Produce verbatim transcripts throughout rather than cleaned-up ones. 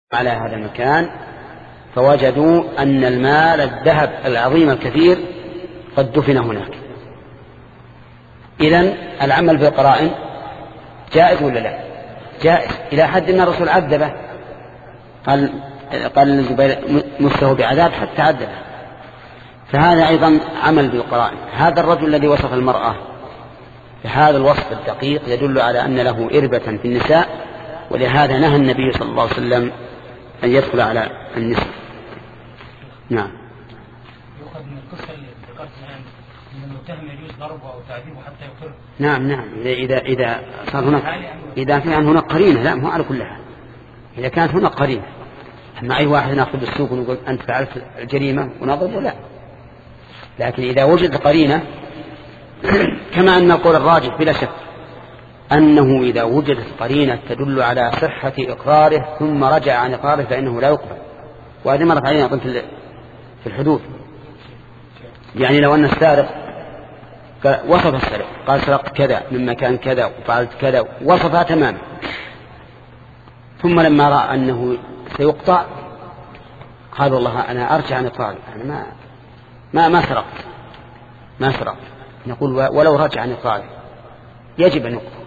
على هذا المكان فوجدوا أن المال الذهب العظيم الكثير قد دفن هناك. إذن العمل بالقرائن جائز ولا لا؟ جائز، إلى حد أن الرسول عذبه، قال قال للزبير مسه بعذاب حتى عذبه. فهذا أيضا عمل بالقرائن. هذا الرجل الذي وصف المرأة بهذا الوصف الدقيق يدل على أن له إربة في النساء، ولهذا نهى النبي صلى الله عليه وسلم أن يدخل على النساء. نعم. يؤخذ من القصة اللي ذكرت الآن أن المتهم يجوز ضربه أو تعذيبه حتى يقر. نعم نعم، إذا إذا إذا صار هناك إذا كان هناك قرينة، لا مو على كلها، إذا كانت هناك قرينة. أما أي واحد نأخذ بالسوق ونقول أنت فعلت الجريمة ونضربه، لا. لكن إذا وجد قرينة، كما أن القول الراجح بلا شك أنه إذا وجدت قرينة تدل على صحة إقراره ثم رجع عن إقراره فإنه لا يقبل. وهذا مرت علينا قلت في الحدود، يعني لو أن السارق وصف السرق قال سرقت كذا من مكان كذا وفعلت كذا وصفها تماما، ثم لما رأى أنه سيقطع قال والله أنا أرجع عن إقراري، أنا ما ما ما سرقت ما سرقت نقول ولو رجع عن إقراره يجب أن يقطع،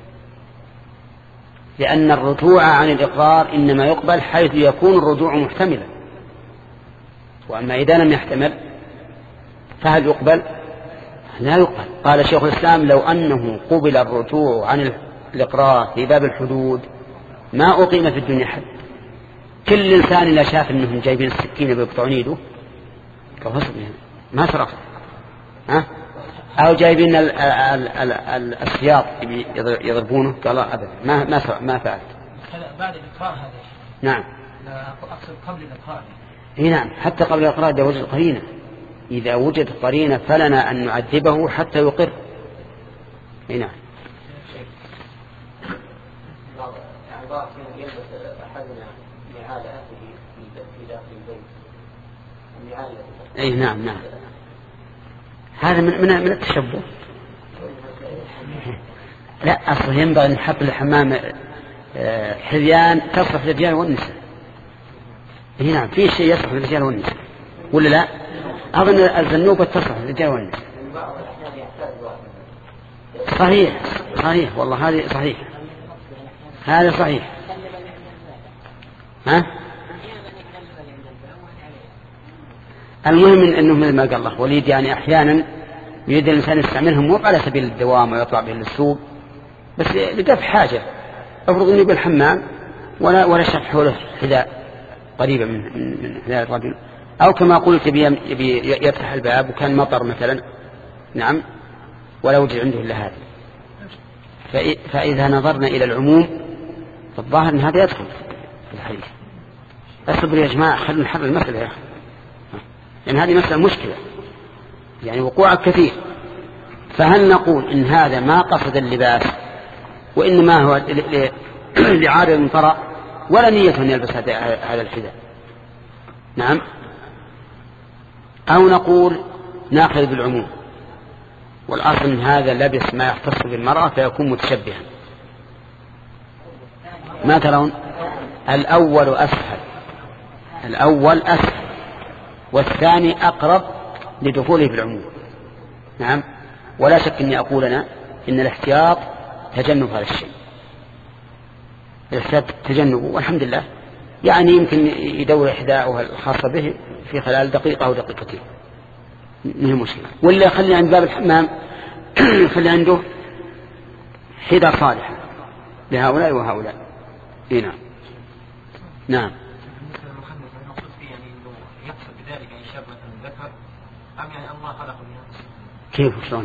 لأن الرجوع عن الإقرار إنما يقبل حيث يكون الرجوع محتملا، وأما إذا لم يحتمل فهل يقبل؟ لا يقبل. قال شيخ الإسلام لو أنه قبل الرجوع عن الإقرار في باب الحدود ما أقيم في الدنيا حد. كل إنسان إذا شاف أنهم جايبين السكينة بيقطعون يده كفصل ما سرقت، ها؟ أو جايبين ال ال ال ال السياط يضربونه قال أبدا ما ما ما فعلت. هذا بعد الإقرار هذا. نعم. لا أقصد قبل الإقرار. إيه نعم، حتى قبل الإقرار إذا وجد قرينة، إذا وجد قرينة فلنا أن نعذبه حتى يقر. إيه نعم. أي نعم نعم، هذا من من من التشبه. لا، أصلا ينبغي أن نحط الحمام حذيان تصلح للرجال والنساء. إيه نعم، في شيء يصلح للرجال والنساء ولا لا؟ أظن الزنوبة تصلح للرجال والنساء. صحيح صحيح والله، هذه صحيح، هذا صحيح. ها؟ المهم أنه مثل ما قال الله وليد، يعني أحيانا يريد الإنسان يستعملهم مو على سبيل الدوام ويطلع به للسوق، بس لقف حاجة. أفرض أنه بالحمام ولا ولا شاف حوله حذاء قريبة من من حذاء الرجل، أو كما قلت يبي يفتح الباب وكان مطر مثلا، نعم، ولا وجد عنده إلا هذا. فإذا نظرنا إلى العموم فالظاهر أن هذا يدخل في الحديث. اصبر يا جماعة، خلينا نحل المسألة يا أخي، لأن يعني هذه مسألة مشكلة، يعني وقوع كثير. فهل نقول إن هذا ما قصد اللباس وإنما هو لعارض طرأ ولا نية أن يلبس هذا الحذاء؟ نعم. أو نقول نأخذ بالعموم والأصل إن هذا لبس ما يختص بالمرأة فيكون متشبها. ما ترون؟ الأول أسهل، الأول أسهل والثاني أقرب لدخوله في العموم. نعم. ولا شك أني أقول أنا إن الاحتياط تجنب هذا الشيء، الاحتياط تجنبه، والحمد لله يعني يمكن يدور إحداؤها الخاصة به في خلال دقيقة أو دقيقتين، مهم مشكلة. ولا يخلي عند باب الحمام يخلي عنده حذاء صالحة لهؤلاء وهؤلاء. إيه نعم. نعم. كيف شلون؟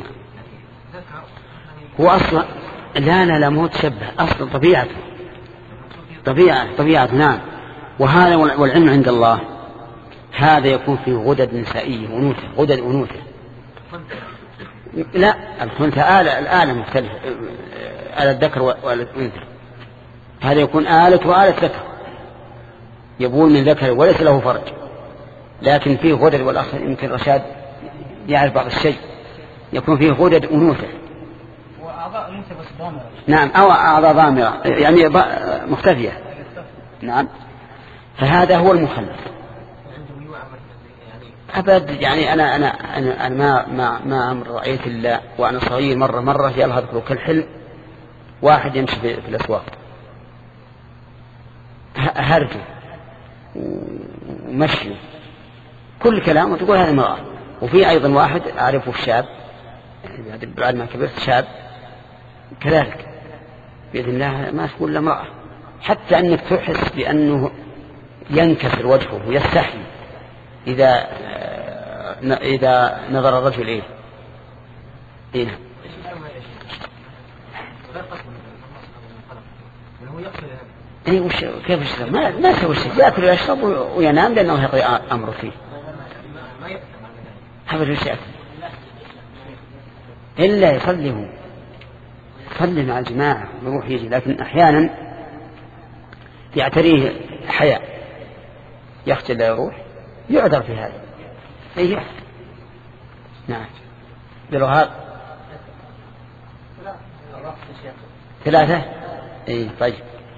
هو أصلا لا لا لا مو تشبه، أصلا طبيعته طبيعة طبيعة نعم. وهذا والعلم عند الله، هذا يكون فيه غدد نسائية ونوثة، غدد أنوثة. لا، الخنثى آلة، الآلة مختلفة، آلة الذكر وآلة الأنثى. هذا يكون آلة وآلة ذكر، يبول من ذكر وليس له فرج، لكن فيه غدد، والآخر يمكن رشاد يعرف بعض الشيء، يكون فيه غدد أنوثة وأعضاء أنوثة بس ضامرة. نعم، أو أعضاء ضامرة يعني مختفية. نعم. فهذا هو المخلف. أبد يعني أنا أنا أنا, أنا ما ما ما أمر رأيت إلا وأنا صغير مرة مرة يظهر كالحلم واحد يمشي في, في الأسواق هرجه ومشي كل كلام وتقول هذا امرأة. وفي أيضا واحد أعرفه الشاب بعد ما كبرت شاب كذلك بإذن الله ما تقول له امرأة، حتى أنك تحس بأنه ينكسر وجهه ويستحي إذا إذا نظر الرجل إليه. إيه إيه وش كيف يشرب؟ ما ما يسوي شيء، يأكل ويشرب وينام لأنه يقضي أمره فيه. هذا ليش يأكل إلا يصلي هو يصلي مع الجماعة ويروح يجي، لكن أحيانا يعتريه حياء يخجل لا يروح يعذر في هذا. أيه نعم بالوهاب ثلاثة. أي طيب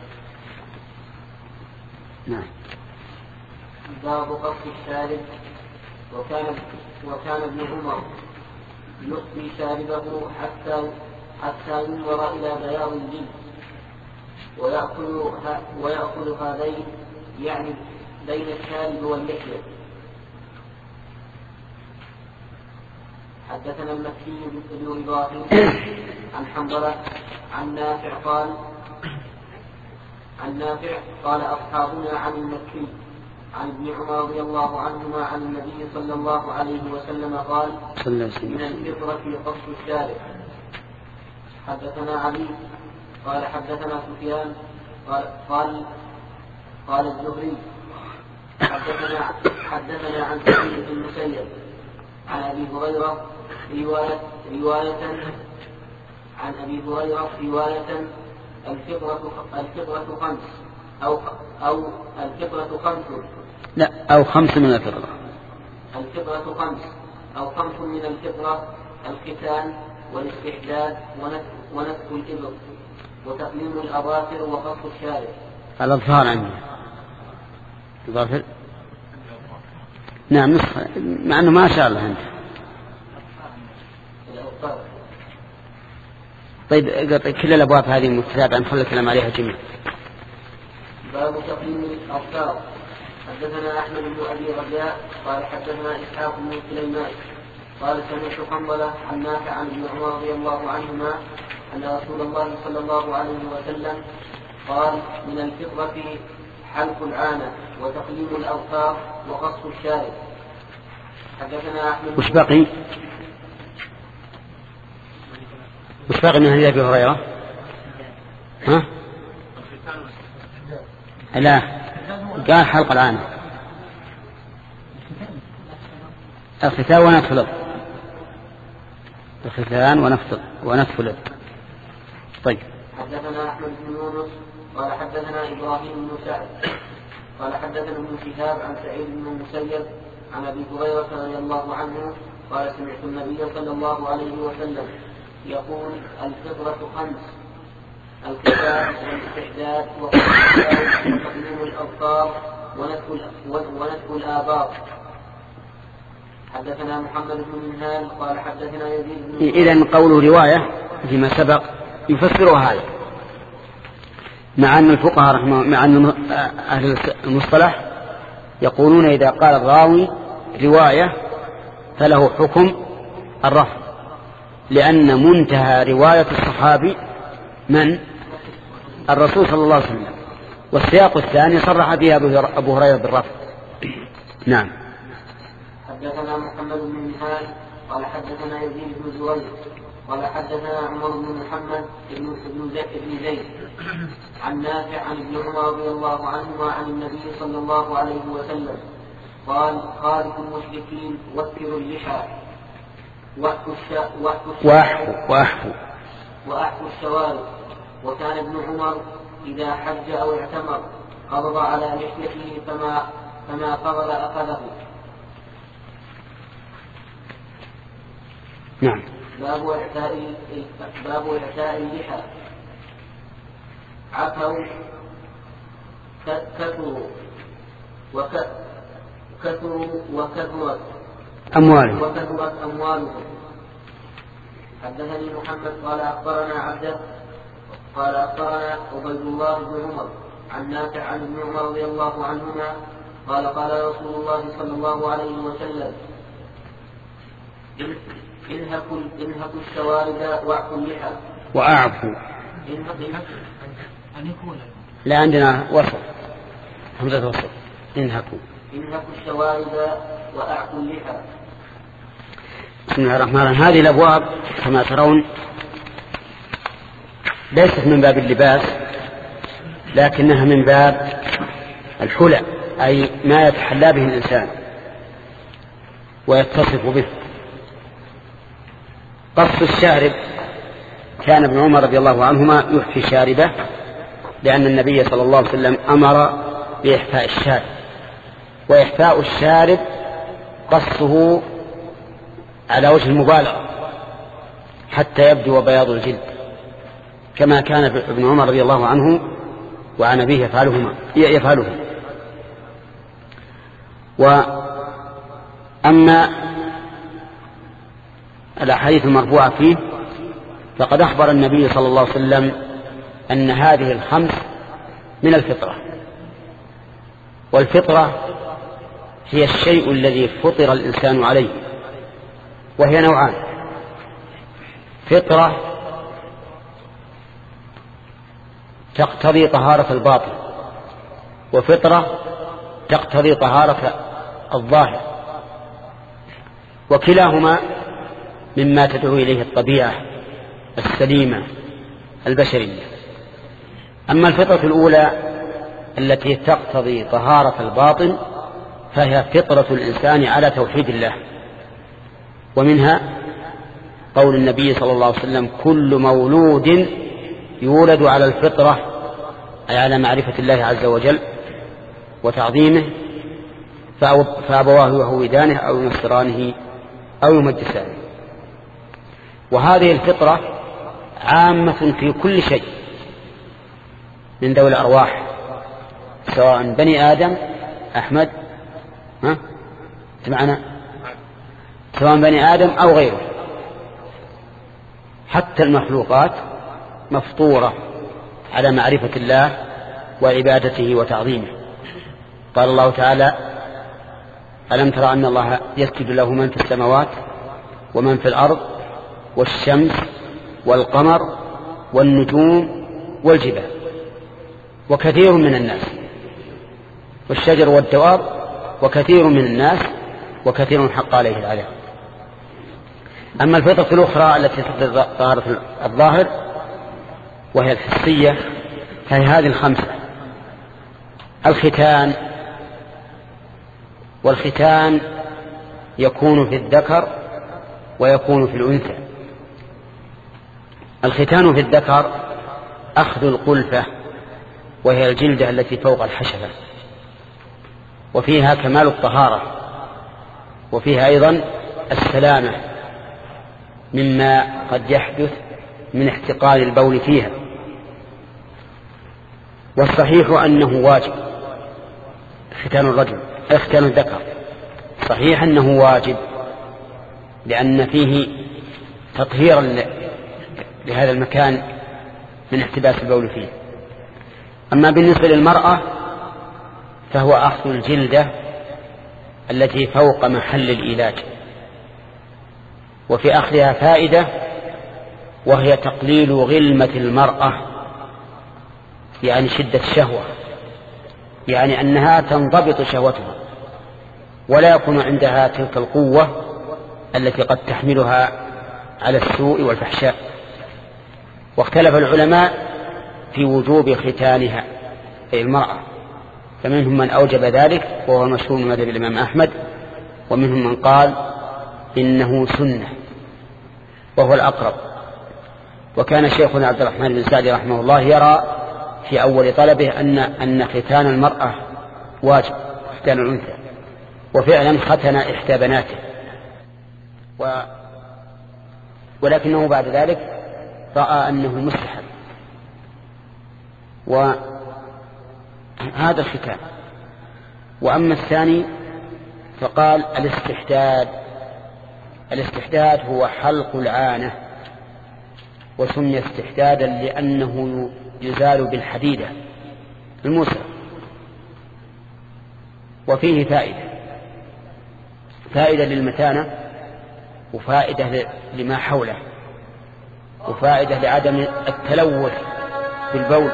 نعم. باب قص الشارب. وكان وكان ابن عمر يؤتي شاربه حتى حتى ينظر إلى بياض الجلد ويأكل ويأكل هذين يعني بين الشارب واللحية. حدثنا المكي بن إبراهيم عن حنظلة عن نافع قال عن نافع قال أصحابنا عن المكي عن ابن عمر رضي الله عنهما عن النبي صلى الله عليه وسلم قال من الفطرة قص الشارب. حدثنا علي قال حدثنا سفيان قال قال, قال الزهري حدثنا حدثنا عن سعيد بن المسيب عن أبي هريرة رواية رواية عن أبي هريرة رواية الفطرة الفطرة خمس أو أو الفطرة خمس لا أو خمس من الفطرة. الفطرة خمس أو خمس من الفطرة: الختان والاستحداد ونتف الإبط وتقليم الأظافر وقص الشارب. الأظفار عندي الأظافر نعم نصف، مع أنه ما شاء الله أنت. طيب كل الأبواب هذه متتابعة نخلي الكلام عليها جميع. باب تقليم الأظفار. حدثنا أحمد بن أبي رجاء قال حدثنا إسحاق بن سليمان قال سمعت حنظلة عن نافع عن ابن عمر رضي الله عنهما أن رسول الله صلى الله عليه وسلم قال من الفطرة حلق العانة وتقليم الأظفار وقص الشارب. حدثنا أحمد. وش بقي؟ وش بقي من حديث أبي هريرة؟ ها؟ لا قال حلق العانة الختان ونتف الإبط. الختان ونتف الإبط. طيب. حدثنا أحمد بن يونس قال حدثنا إبراهيم بن سعد قال حدثنا ابن شهاب عن سعيد بن المسيب عن أبي هريرة رضي الله عنه قال سمعت النبي صلى الله عليه وسلم يقول الفطرة خمس: الختان والاستحداد وتقليم الأظفار ونتف الآباط. حدثنا محمد بن منهال قال حدثنا يزيد بن. إذن قوله رواية فيما سبق يفسر هذا، مع أن الفقهاء رحمه مع أن أهل المصطلح يقولون إذا قال الراوي رواية فله حكم الرفض، لأن منتهى رواية الصحابي من؟ الرسول صلى الله عليه وسلم، والسياق الثاني صرح بها أبو هريرة بالرفض. نعم. حدثنا محمد بن منهال قال حدثنا يزيد بن زويل قال حدثنا عمر بن محمد بن زيد عن نافع عن ابن عمر رضي الله عنهما عن النبي صلى الله عليه وسلم قال خالف المشركين وكروا اللحى واحفوا وأحفوا الشوارب. وكان ابن عمر إذا حج أو اعتمر قبض على لحيته فما فما قبض أخذه. نعم. باب إعفاء باب إعفاء اللحى. عفوا كثروا وكثروا وكثرت أموالهم وكثرت أموالهم. حدثني محمد قال أخبرنا عبده قال أخبرنا عبيد الله بن عمر عن نافع عن ابن عمر رضي الله عنهما قال قال رسول الله صلى الله عليه وسلم انهكوا انهكوا الشوارب واعفوا اللحى. وأعفوا لا عندنا وسط همزة وسط. انهكوا انهكوا الشوارب واعفوا اللحى. بسم الله الرحمن الرحيم. هذه الأبواب كما ترون ليست من باب اللباس لكنها من باب الحلى، أي ما يتحلى به الإنسان ويتصف به. قص الشارب كان ابن عمر رضي الله عنهما يحفي شاربه لأن النبي صلى الله عليه وسلم أمر بإحفاء الشارب، وإحفاء الشارب قصه على وجه المبالغة حتى يبدو بياض الجلد كما كان ابن عمر رضي الله عنه وعن أبيه يفعلهما يفعله. وأما الأحاديث المرفوعة فيه فقد أخبر النبي صلى الله عليه وسلم أن هذه الخمس من الفطرة، والفطرة هي الشيء الذي فطر الإنسان عليه، وهي نوعان: فطرة تقتضي طهارة الباطن، وفطرة تقتضي طهارة الظاهر، وكلاهما مما تدعو إليه الطبيعة السليمة البشرية. أما الفطرة الأولى التي تقتضي طهارة الباطن فهي فطرة الإنسان على توحيد الله، ومنها قول النبي صلى الله عليه وسلم: كل مولود يولد على الفطرة، أي على معرفة الله عز وجل وتعظيمه، فأبواه يهودانه أو ينصرانه أو يمجسانه. وهذه الفطرة عامة في كل شيء من ذوي الأرواح، سواء بني آدم أحمد ها سمعنا سواء بني آدم أو غيره، حتى المخلوقات مفطورة على معرفة الله وعبادته وتعظيمه. قال الله تعالى: ألم ترى أن الله يسجد له من في السماوات ومن في الأرض والشمس والقمر والنجوم والجبال وكثير من الناس والشجر والدواب وكثير من الناس وكثير حق عليه العذاب. أما الفطرة الأخرى التي تقتضي طهارة الظاهر وهي الحسية فهي هذه الخمسة: الختان، والختان يكون في الذكر ويكون في الأنثى. الختان في الذكر أخذ القلفة، وهي الجلدة التي فوق الحشفة، وفيها كمال الطهارة، وفيها أيضا السلامة مما قد يحدث من احتقان البول فيها. والصحيح أنه واجب ختان الرجل ختان الذكر، صحيح أنه واجب لأن فيه تطهيرا لهذا المكان من احتباس البول فيه. أما بالنسبة للمرأة فهو أخذ الجلدة التي فوق محل الإيلاج، وفي أخذها فائدة، وهي تقليل غلمة المرأة، يعني شدة الشهوة، يعني أنها تنضبط شهوتها ولا يكون عندها تلك القوة التي قد تحملها على السوء والفحشاء. واختلف العلماء في وجوب ختانها أي المرأة، فمنهم من أوجب ذلك وهو المشهور من مذهب الإمام أحمد، ومنهم من قال إنه سنة وهو الأقرب. وكان شيخنا عبد الرحمن بن سعدي رحمه الله يرى في أول طلبه أن أن ختان المرأة واجب ختان الأنثى، وفعلا ختن إحدى بناته، و ولكنه بعد ذلك رأى أنه مستحب. وهذا الختان وأما الثاني فقال الاستحداد. الاستحداد هو حلق العانة، وسمي استحدادا لأنه يزال بالحديدة الموسى. وفيه فائدة فائدة للمتانة، وفائدة لما حوله، وفائدة لعدم التلوث بالبول.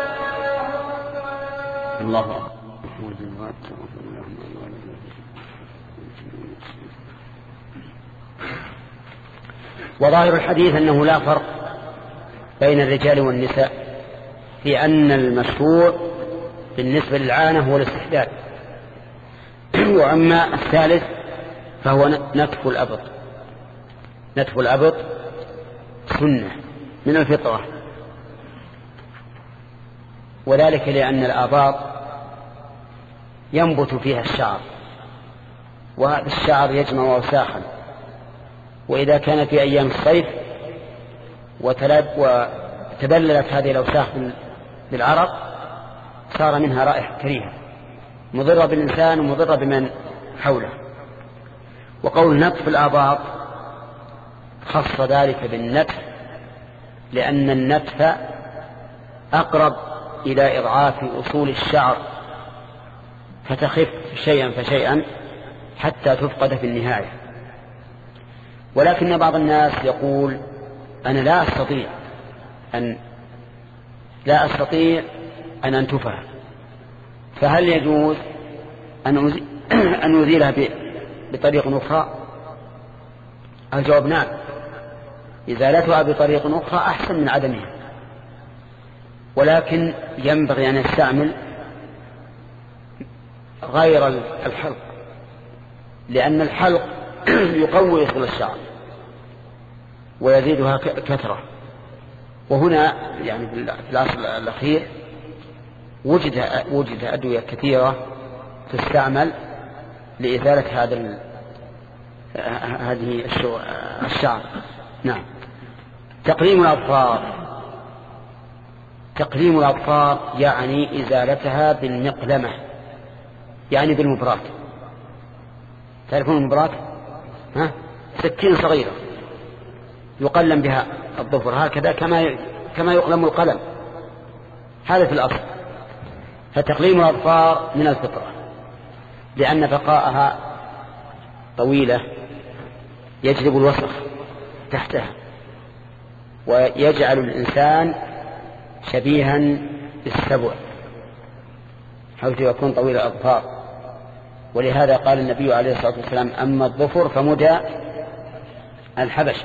الله أكبر. وظاهر الحديث أنه لا فرق بين الرجال والنساء، في أن المشروع بالنسبة للعانة هو الاستحداد. وأما الثالث فهو نتف الأبط. نتف الأبط سنة من الفطرة، وذلك لأن الآباط ينبت فيها الشعر، وهذا الشعر يجمع أوساخا، وإذا كان في أيام الصيف وتبللت هذه الأوساخ بالعرق صار منها رائحة كريهة مضرة بالإنسان ومضرة بمن حوله. وقول نتف الآباط خص ذلك بالنتف، لأن النتف أقرب إلى إضعاف أصول الشعر، فتخف شيئا فشيئا حتى تفقد في النهاية. ولكن بعض الناس يقول أنا لا أستطيع أن لا أستطيع أن أنتفها، فهل يجوز أن أن أزيلها بطريقة أخرى؟ الجواب نعم، إزالتها بطريقة أخرى أحسن من عدمها، ولكن ينبغي أن يستعمل غير الحلق، لأن الحلق يقوي أصول الشعر ويزيدها كثرة. وهنا يعني في العصر الأخير وجد وجد أدوية كثيرة تستعمل لإزالة هذا هذه الشعر. نعم. تقليم الأظفار. تقليم الأظفار يعني إزالتها بالمقلمة، يعني بالمبرات. تعرفون المبرات؟ ها؟ سكين صغيرة يقلم بها الظفر هكذا كما كما يقلم القلم، هذا في الأصل. فتقليم الأظفار من الفطرة، لأن بقاءها طويلة يجلب الوسخ تحتها، ويجعل الإنسان شبيها بالسبع حيث يكون طويل الأظفار. ولهذا قال النبي عليه الصلاة والسلام أما الظفر فمدى الحبشة.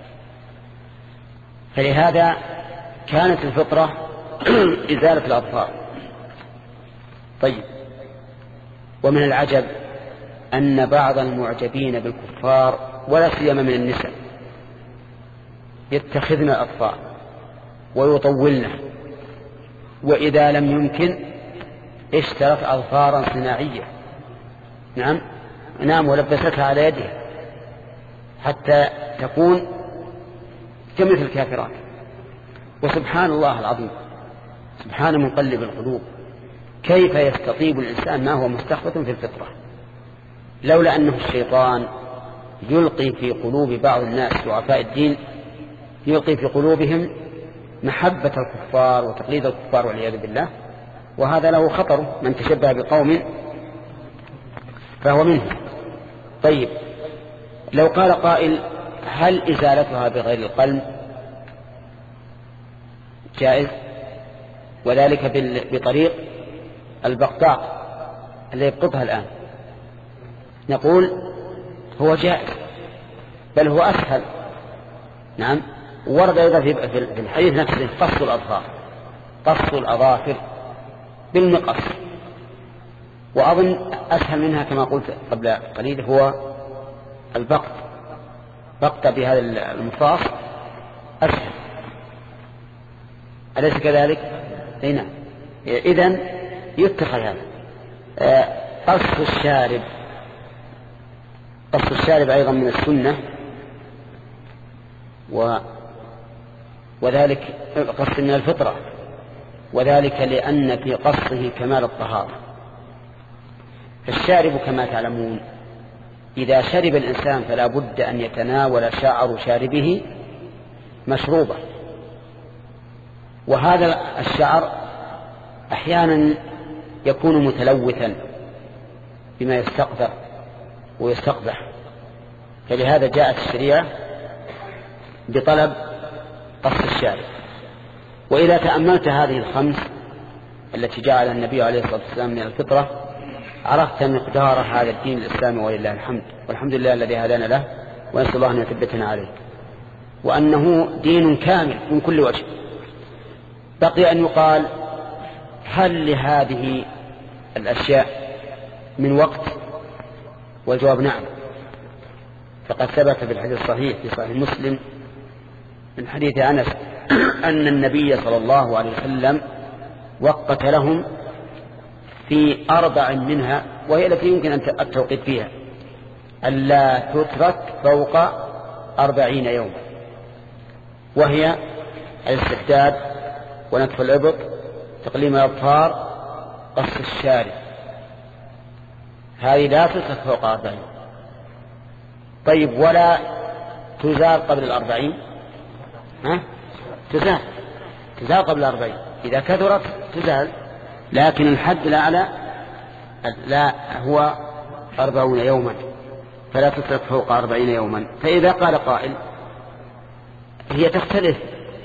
فلهذا كانت الفطرة إزالة الأظفار. طيب. ومن العجب أن بعض المعجبين بالكفار ولا سيما من النساء يتخذن الأظفار ويطولنه، وإذا لم يمكن اشترت أظفارا صناعية. نعم نعم ولبستها على يدها حتى تكون كمثل الكافرات. وسبحان الله العظيم، سبحان مقلب القلوب، كيف يستطيب الإنسان ما هو مستخبط في الفطرة؟ لولا أنه الشيطان يلقي في قلوب بعض الناس ضعفاء الدين، يلقي في قلوبهم محبة الكفار وتقليد الكفار والعياذ بالله، وهذا له خطر. من تشبه بقوم فهو منه. طيب، لو قال قائل هل إزالتها بغير القلم جائز، وذلك بطريق البقطاء اللي يبقطها الآن؟ نقول هو جائز، بل هو أسهل. نعم. ورد أيضا في الحديث نفسه قص الأظفار، قص الأظافر بالمقص، وأظن أسهل منها كما قلت قبل قليل هو البقط. بقط بهذا المقص أسهل، أليس كذلك؟ هنا إذن يتخذ هذا. قص الشارب، قص الشارب أيضا من السنة، و وذلك قص من الفطرة، وذلك لأن في قصه كمال الطهارة. فالشارب كما تعلمون إذا شرب الإنسان فلا بد أن يتناول شعر شاربه مشروبة، وهذا الشعر أحيانا يكون متلوثا بما يستقذر ويستقبح، فلهذا جاءت الشريعة بطلب قص الشارب. وإذا تأملت هذه الخمس التي جعلها النبي عليه الصلاة والسلام من الفطرة عرفت مقدار هذا الدين الإسلامي، ولله الحمد، والحمد لله الذي هدانا له، ونسأل الله أن يثبتنا عليه، وأنه دين كامل من كل وجه. بقي أن يقال هل لهذه الأشياء من وقت؟ والجواب نعم، فقد ثبت في الحديث الصحيح في صحيح مسلم من حديث أنس أن النبي صلى الله عليه وسلم وقت لهم في أربع منها، وهي التي يمكن أن التوقيت فيها، ألا تترك فوق أربعين يوما، وهي الاستحداد ونتف الإبط، تقليم الأظفار، قص الشارب، هذه لا تترك فوق أربعين. طيب ولا تزال قبل الأربعين؟ ها؟ تزال تزال قبل الأربعين، إذا كثرت تزال، لكن الحد الأعلى لا هو أربعون يوما، فلا تترك فوق أربعين يوما. فإذا قال قائل هي تختلف،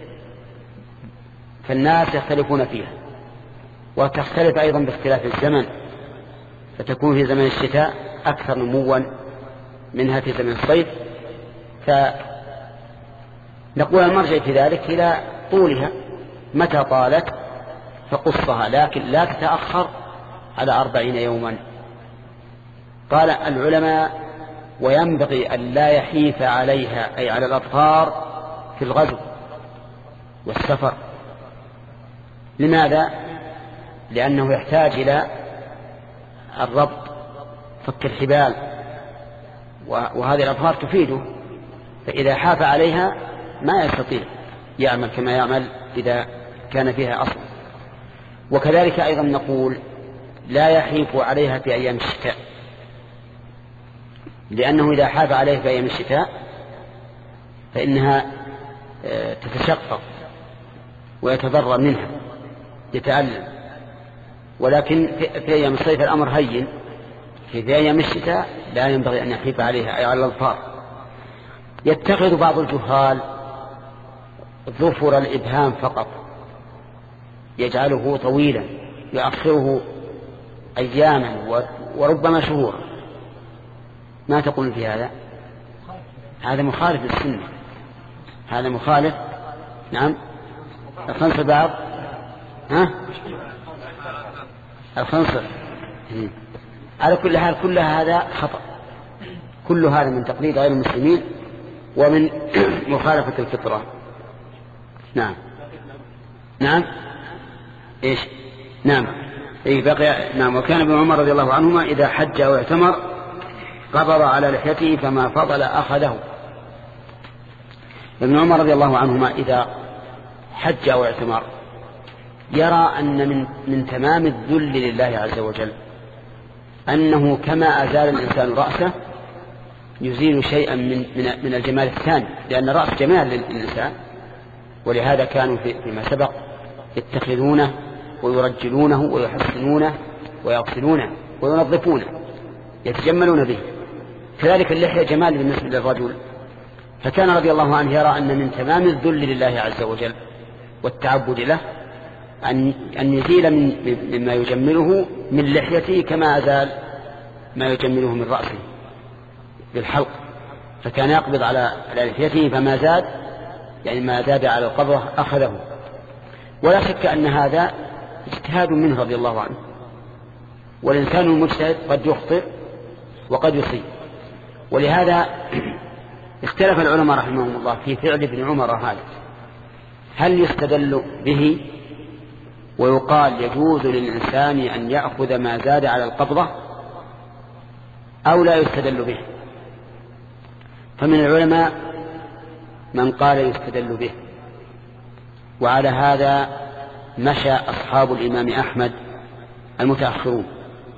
فالناس يختلفون فيها، وتختلف أيضا باختلاف الزمن، فتكون في زمن الشتاء أكثر نموا منها في زمن الصيف، فنقول المرجع في ذلك إلى طولها، متى طالت فقصها، لكن لا تتأخر على أربعين يوما. قال العلماء وينبغي أن لا يحيف عليها، أي على الأطفال، في الغزو والسفر. لماذا؟ لأنه يحتاج إلى الربط، فك الحبال، وهذه الأظفار تفيده، فإذا حاف عليها ما يستطيع يعمل كما يعمل إذا كان فيها أصل. وكذلك أيضا نقول لا يحيف عليها في أيام الشتاء، لأنه إذا حاف عليها في أيام الشتاء فإنها تتشقق ويتضرر منها، يتألم. ولكن في أيام الصيف الأمر هين، في أيام الشتاء لا ينبغي أن يحيف عليها، أي على الأظفار. يتخذ بعض الجهال ظفر الإبهام فقط، يجعله طويلا يؤخره أياما وربما شهورا. ما تقول في هذا؟ هذا مخالف للسنة، هذا مخالف. نعم، الخنصر بعض، ها الخنصر على كل حال، كل هذا خطأ، كل هذا من تقليد غير المسلمين ومن مخالفة الفطرة. نعم نعم إيش نعم إيه بقي. نعم. وكان ابن عمر رضي الله عنهما إذا حج أو اعتمر قبض على لحيته فما فضل أخذه. ابن عمر رضي الله عنهما إذا حج أو اعتمر يرى أن من, من تمام الذل لله عز وجل أنه كما أزال الإنسان رأسه يزيل شيئا من, من, من الجمال الثاني، لأن الرأس جمال للإنسان، ولهذا كانوا في فيما سبق يتخذونه ويرجلونه ويحسنونه ويغسلونه وينظفونه، يتجملون به. كذلك اللحية جمال بالنسبة للرجل، فكان رضي الله عنه يرى أن من تمام الذل لله عز وجل والتعبد له أن, أن يزيل من مما يجمله من لحيته كما أزال ما يجمله من رأسه بالحلق، فكان يقبض على لحيته فما زاد، يعني ما زاد على القبضة أخذه. ولا شك أن هذا اجتهاد منه رضي الله عنه، والإنسان المجتهد قد يخطئ وقد يصيب. ولهذا اختلف العلماء رحمهم الله في فعل ابن عمر هذا، هل يستدل به ويقال يجوز للإنسان أن يأخذ ما زاد على القبضة أو لا يستدل به؟ فمن العلماء من قال يستدل به، وعلى هذا مشى أصحاب الإمام أحمد المتأخرون،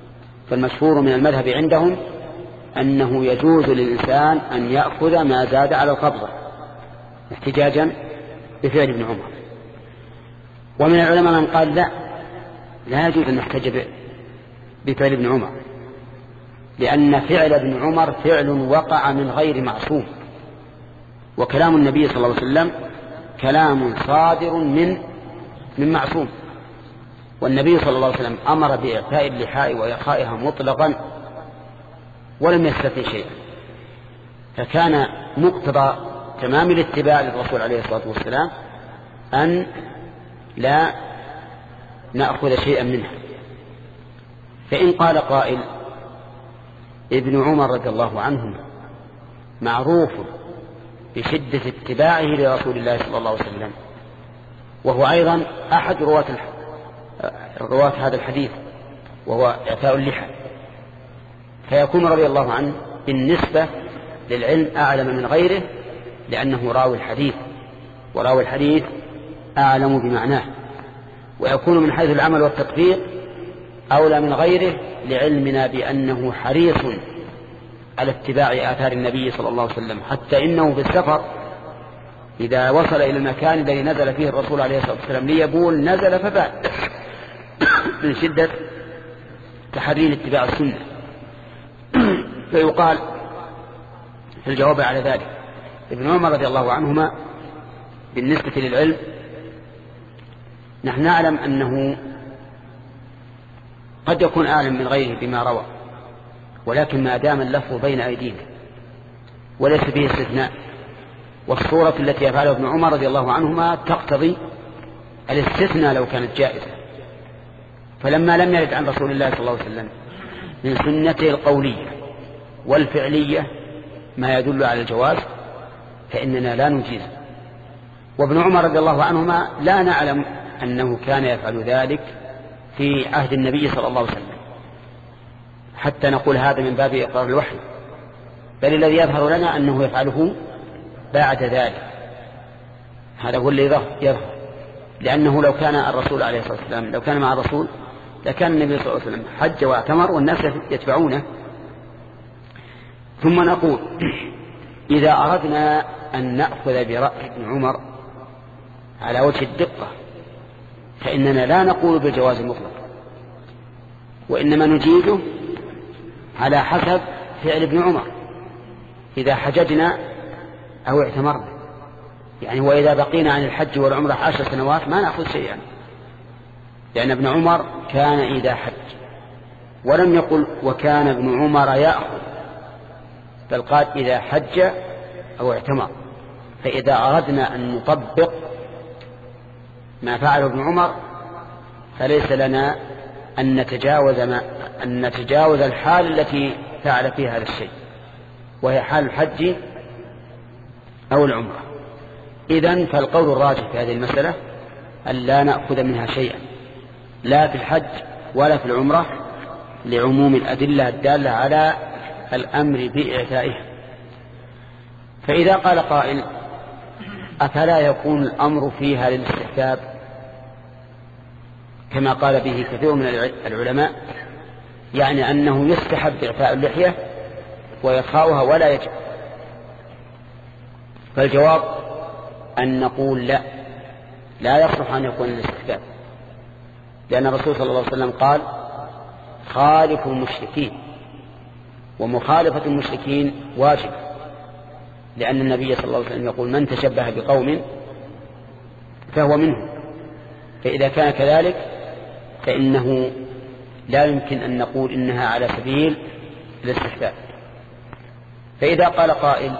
فالمشهور من المذهب عندهم أنه يجوز للإنسان أن يأخذ ما زاد على القبضة احتجاجا بفعل ابن عمر. ومن العلماء من قال لا لا يجوز أن نحتج بفعل ابن عمر، لأن فعل ابن عمر فعل وقع من غير معصوم، وكلام النبي صلى الله عليه وسلم كلام صادر من من معصوم، والنبي صلى الله عليه وسلم أمر بإعفاء اللحاء وإرخائها مطلقا ولم يستثني شيئا، فكان مقتضى تمام الاتباع للرسول عليه الصلاة والسلام أن لا نأخذ شيئا منها. فإن قال قائل ابن عمر رضي الله عنه معروف بشدة اتباعه لرسول الله صلى الله عليه وسلم، وهو أيضا أحد رواة رواة هذا الحديث وهو إعفاء اللحى، فيكون رضي الله عنه بالنسبة للعلم أعلم من غيره، لأنه راوي الحديث، وراوي الحديث أعلم بمعناه، ويكون من حيث العمل والتطبيق أولى من غيره لعلمنا بأنه حريص على اتباع آثار النبي صلى الله عليه وسلم، حتى إنه في السفر إذا وصل إلى المكان الذي نزل فيه الرسول عليه الصلاة والسلام ليبول نزل فبال من شدة تحري اتباع السنة. فيقال في الجواب على ذلك ابن عمر رضي الله عنهما بالنسبة للعلم نحن نعلم أنه قد يكون أعلم من غيره بما روى، ولكن ما دام اللفظ بين أيدينا وليس به استثناء، والصورة التي يفعلها ابن عمر رضي الله عنهما تقتضي الاستثناء لو كانت جائزة، فلما لم يرد عن رسول الله صلى الله عليه وسلم من سنته القولية والفعلية ما يدل على الجواز فإننا لا نجيز. وابن عمر رضي الله عنهما لا نعلم أنه كان يفعل ذلك في عهد النبي صلى الله عليه وسلم حتى نقول هذا من باب إقرار الوحي، بل الذي يظهر لنا أنه يفعله بعد ذلك، هذا هو اللي يظهر، لأنه لو كان الرسول عليه الصلاة والسلام لو كان مع الرسول لكان النبي صلى الله عليه وسلم حج واعتمر والناس يتبعونه. ثم نقول إذا أردنا أن نأخذ برأي ابن عمر على وجه الدقة فإننا لا نقول بالجواز المطلق، وإنما نجيزه على حسب فعل ابن عمر إذا حججنا أو اعتمرنا، يعني وإذا بقينا عن الحج والعمرة عشر سنوات ما نأخذ شيئا، لأن ابن عمر كان إذا حج، ولم يقل وكان ابن عمر يأخذ، بل قال إذا حج أو اعتمر. فإذا أردنا أن نطبق ما فعله ابن عمر فليس لنا أن نتجاوز, ما أن نتجاوز الحال التي فعل فيها هذا الشيء، وهي حال الحج أو العمرة. إذن فالقول الراجح في هذه المسألة أن لا نأخذ منها شيئا لا في الحج ولا في العمرة، لعموم الأدلة الدالة على الأمر بإعفائها. فإذا قال قائل أفلا يكون الأمر فيها للاستحباب كما قال به كثير من العلماء، يعني أنه يستحب إعفاء اللحية ويرخاؤها ولا يجب؟ فالجواب أن نقول لا لا يصلح أن يكون للاستحباب، لأن الرسول صلى الله عليه وسلم قال خالفوا المشركين، ومخالفة المشركين واجب، لأن النبي صلى الله عليه وسلم يقول من تشبه بقوم فهو منهم. فإذا كان كذلك فإنه لا يمكن أن نقول إنها على سبيل الاستحباب. فإذا قال قائل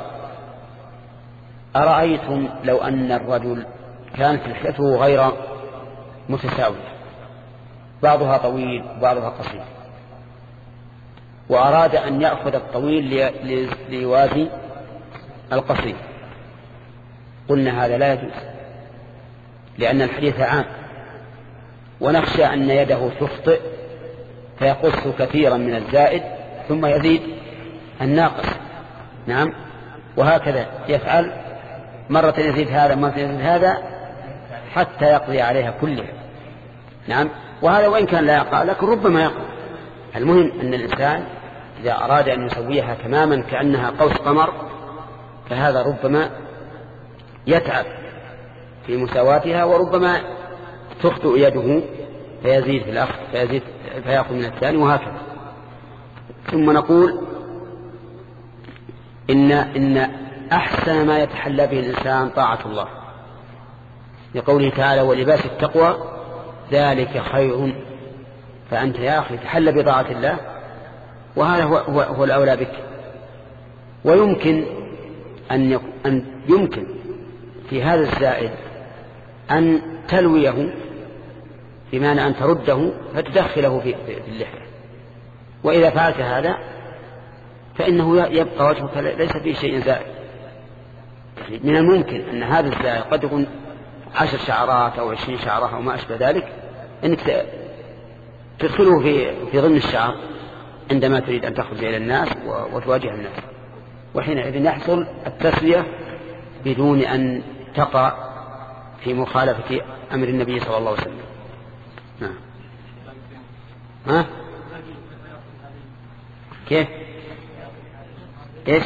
أرأيتم لو أن الرجل كانت لحيته غير متساوية، بعضها طويل وبعضها قصير، وأراد أن يأخذ الطويل ليوازي القصير، قلنا هذا لا يجوز، لأن الحديث عام، ونخشى أن يده تخطئ فيقص كثيرا من الزائد ثم يزيد الناقص. نعم، وهكذا يفعل، مرة يزيد هذا مرة يزيد هذا حتى يقضي عليها كلها. نعم، وهذا وإن كان لا يقع لكن ربما يقع، المهم أن الإنسان إذا أراد أن يسويها تماما كأنها قوس قمر فهذا ربما يتعب في مساواتها، وربما تخطئ يده فيزيد في الأخذ فيزيد فيأخذ من الثاني وهكذا. ثم نقول إن, إن أحسن ما يتحلى به الإنسان طاعة الله، لقوله تعالى ولباس التقوى ذلك خير. فأنت يا أخي تحلى بطاعة الله، وهذا هو, هو, هو الأولى بك. ويمكن أن, أن يمكن في هذا الزائد أن تلويه بمعنى أن ترده فتدخله في, في اللحية، وإذا فعلت هذا فإنه يبقى وجهك ليس فيه شيء زائد. من الممكن أن هذا الزائد قد يكون عشر شعرات أو عشرين شعرة أو ما أشبه ذلك، أنك تدخله في, في ضمن الشعر عندما تريد أن تخرج إلى الناس وتواجه الناس، وحينئذ يحصل التسوية بدون أن تقع في مخالفة أمر النبي صلى الله عليه وسلم. نعم. ها؟ كيف؟ إيش؟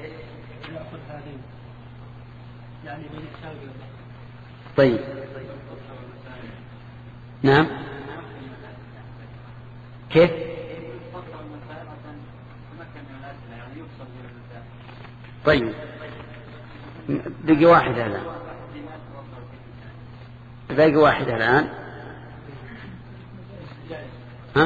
طيب. نعم. كيف؟ طيب دقيقة واحدة الآن، دقيقة واحدة الآن. ها؟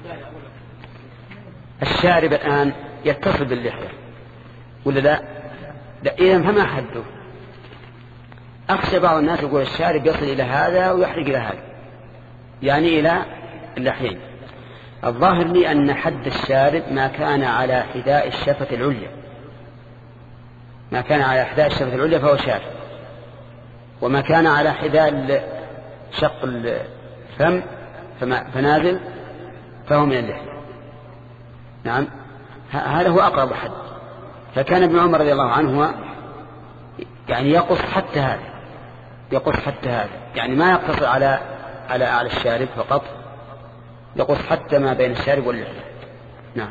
الشارب الآن يتصل باللحية ولا لا؟ لا. إذن فما حده؟ أخشى بعض الناس يقول الشارب يصل إلى هذا ويحرق إلى هذا، يعني إلى اللحيين. الظاهر لي أن حد الشارب ما كان على حذاء الشفة العليا، ما كان على حذاء الشفة العليا فهو شارب، وما كان على حذاء شق الفم فنازل فهو من اللحية. نعم، هذا هو أقرب حد. فكان ابن عمر رضي الله عنه يعني يقص حتى هذا، يقص حتى هذا، يعني ما يقتصر على على على الشارب فقط، يقص حتى ما بين الشارب واللحية. نعم.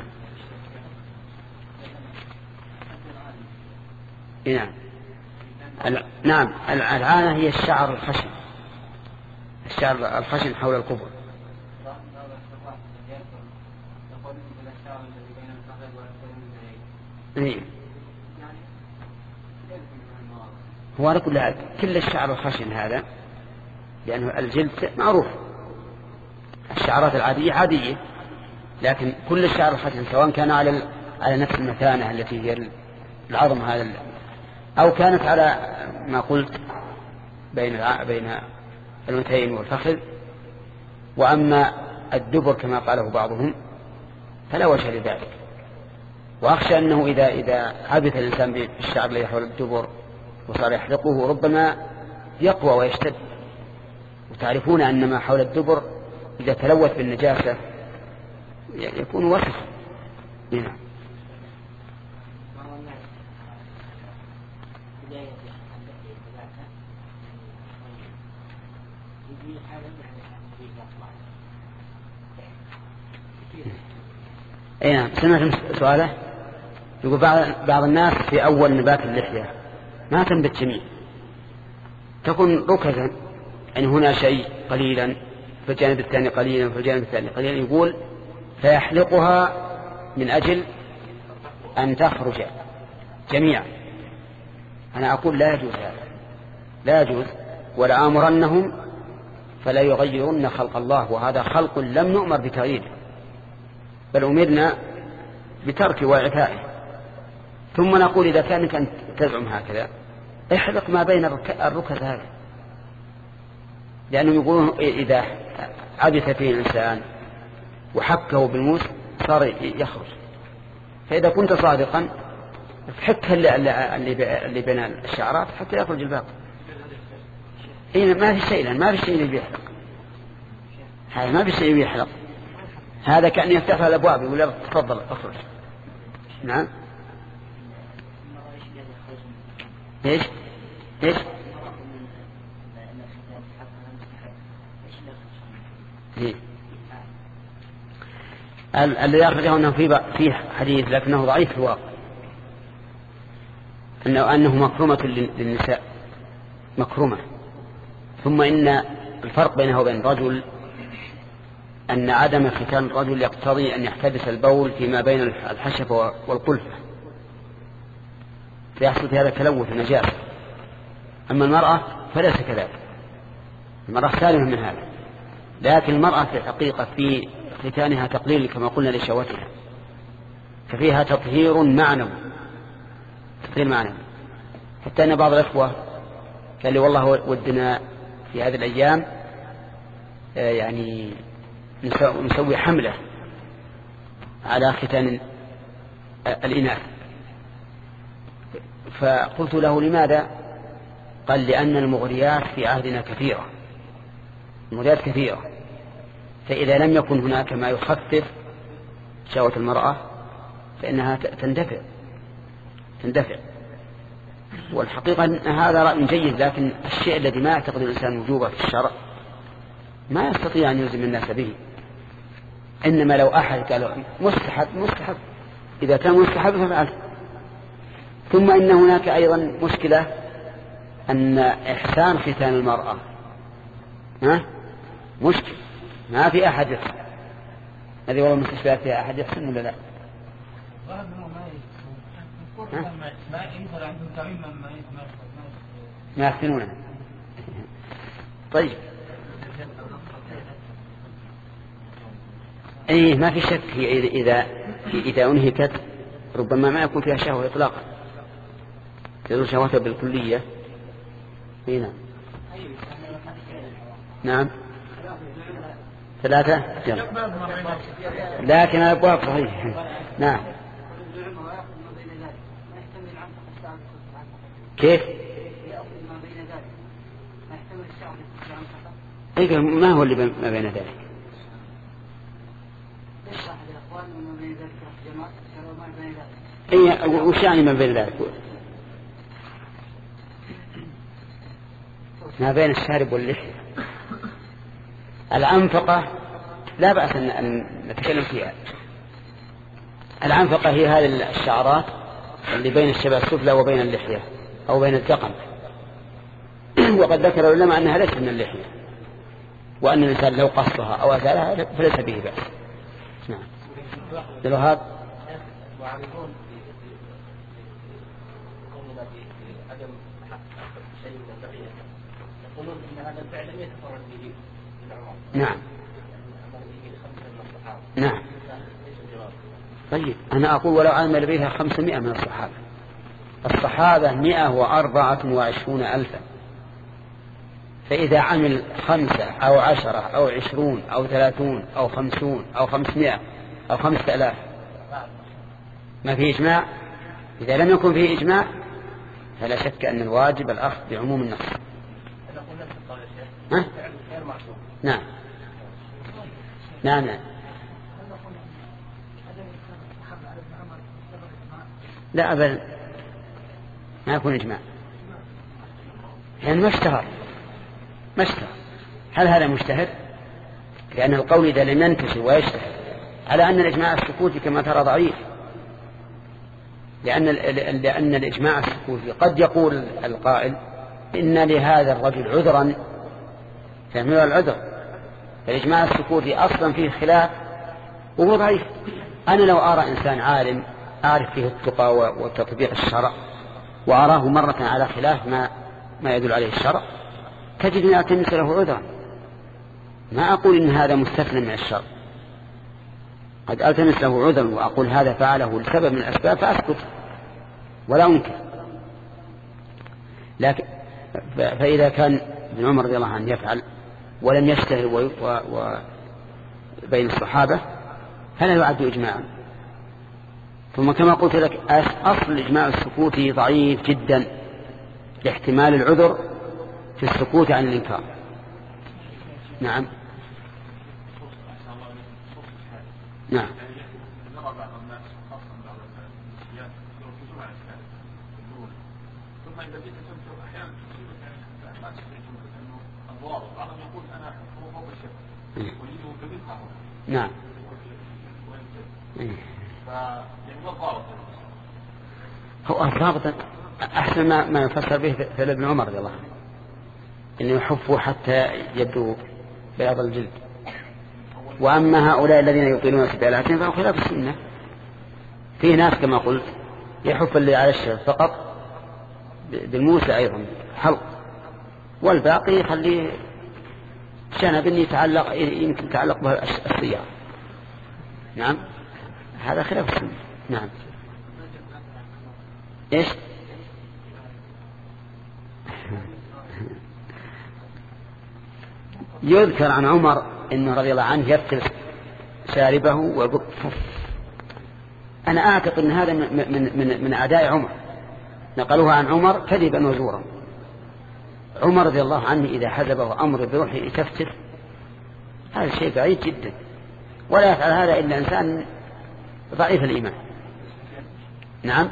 نعم. نعم. العانة هي الشعر الخشن، الشعر الخشن حول القبر. إيه. هو على كل هذا كل الشعر الخشن هذا، لأنه الجلد معروف، الشعرات العادية عادية، لكن كل الشعر الخشن سواء كان على على نفس المثانة التي هي العظم هذا، أو كانت على ما قلت بين بين الأنثيين والفخذ. وأما الدبر كما قاله بعضهم فلا وجه لذلك. وأخشى أنه إذا إذا عبث الإنسان بالشعر الذي حول الدبر وصار يحرقه ربما يقوى ويشتد. وتعرفون أن ما حول الدبر إذا تلوث بالنجاسة يكون وسخ. نعم. اي نعم. سمعت سؤاله يقول بعض بعض الناس في أول نبات اللحية ما تنبت جميع، تكون ركزا، يعني هنا شيء قليلا في الجانب الثاني قليلا في الجانب الثاني قليلا، يقول فيحلقها من أجل أن تخرج جميعا. أنا أقول لا يجوز هذا، لا يجوز. ولا آمرنهم فلا يغيرن خلق الله، وهذا خلق لم نؤمر بتغييره بل أمرنا بترك وإعفائه. ثم نقول إذا كانك أن تزعم هكذا احلق ما بين الركز هذا، لأنهم يقولون إذا عبث فيه الإنسان وحكه بالموس صار يخرج. فإذا كنت صادقا فحك اللي بين الشعرات حتى يخرج الباقي. إيه ما في شيء، ما في شيء اللي بيحلق، هذا ما في شيء بيحلق، هذا كأن يفتح الأبواب يقول له تفضل اخرج. نعم. ايش ايش إيه؟ الذي أخرجه أنه فيه حديث لكنه ضعيف في الواقع، أنه, أنه مكرمة للنساء مكرمة. ثم إن الفرق بينه وبين الرجل أن عدم ختان الرجل يقتضي أن يحتبس البول فيما بين الحشفة والقلفة، فيحصل في هذا تلوث النجاسة. أما المرأة فليس كذلك، المرأة سالمة من هذا، لكن المرأة في الحقيقة في ختانها تقليل كما قلنا لشهوتها، ففيها تطهير معنوي، تطهير معنوي. حتى أن بعض الأخوة قال لي والله ودنا في هذه الأيام يعني نسوي حملة على ختان الإناث، فقلت له لماذا؟ قال لأن المغريات في عهدنا كثيرة، المغريات كثيرة، فإذا لم يكن هناك ما يخفف شهوة المرأة فإنها تندفع تندفع والحقيقة أن هذا رأي جيد، لكن الشيء الذي ما يعتقد الإنسان وجوبه في الشرع ما يستطيع أن يلزم الناس به. إنما لو أحد قال مستحب مستحب، إذا كان مستحب ففعل. ثم إن هناك أيضا مشكلة أن إحسان ختان المرأة ها مشكل، ما في أحد يحسن. هذه والله المستشفيات فيها أحد يحسن ولا لا؟ ما يحسنونها. طيب أي ما في شك، هي إذا إذا أنهكت ربما ما يكون فيها شهوة إطلاقا، تزول شهوتها بالكلية. هنا نعم ثلاثة جل. لكن الأبواب صحيح. نعم كيف؟ إيه ما هو اللي ما بين ذلك؟ إيه وش يعني ما بين ذلك؟ ما بين الشارب واللحية. العنفقة لا بأس أن نتكلم فيها. العنفقة هي هذه الشعرات اللي بين الشبه السفلى وبين اللحية أو بين الذقن، وقد ذكر العلماء أنها ليست من اللحية، وأن الإنسان لو قصها أو أزالها فليس به بأس. نعم الوهاب نعم نعم. طيب أنا أقول ولو عمل بها خمسمائة من الصحابة، الصحابة مئة وأربعة وعشرون ألفا، فإذا عمل خمسة أو عشرة أو عشرون أو ثلاثون أو خمسون أو خمسمائة أو خمسة آلاف ما فيه إجماع. إذا لم يكن فيه إجماع فلا شك أن الواجب الأخذ بعموم النص. ها؟ نعم نعم نعم. لا أبدا ما يكون إجماع، يعني ما اشتهر ما اشتهر. هل هذا مجتهد؟ لأن القول إذا لم ينتشر ويشتهر على أن الإجماع السكوتي كما ترى ضعيف، لأن لأن الإجماع السكوتي قد يقول القائل إن لهذا الرجل عذرا فيحمل العذر، فالإجماع السكوتي أصلا فيه خلاف وهو ضعيف. أنا لو أرى إنسان عالم أعرف فيه التقى وتطبيق الشرع وأراه مرة على خلاف ما ما يدل عليه الشرع تجد أن ألتمس له عذرا، ما أقول إن هذا مستثنى من الشرع، قد ألتمس له عذرا وأقول هذا فعله لسبب من الأسباب فأسكت ولا أنكر. لكن فإذا كان ابن عمر رضي الله عنه يفعل ولم يشتهر و... و... و... بين الصحابة فلا يعد إجماعا. ثم كما قلت لك أصل الإجماع السكوتي ضعيف جدا لاحتمال العذر في السكوت عن الإنكار. نعم نعم نعم هو الضابط أحسن ما, ما يفسر به فعل ابن عمر رضي الله عنه إنه يحفوا حتى يبدو بياض الجلد. وأما هؤلاء الذين يطيلون سبالاتهم فهو خلاف السنة. في ناس كما قلت يحف اللي على الشعر فقط بالموسى أيضا حلق، والباقي يخليه شنب يتعلق يمكن تعلق به السيارة. نعم هذا خلاف السنة. نعم إيش يذكر عن عمر إنه رضي الله عنه يفتل شاربه ويقول أنا أعتقد أن هذا من, من, من أعداء عمر، نقلوها عن عمر كذبا وزورا. عمر رضي الله عنه إذا حزبه أمر بروحه يتفتل، هذا شيء بعيد جدا، ولا يفعل هذا إلا إنسان ضعيف الإيمان. نعم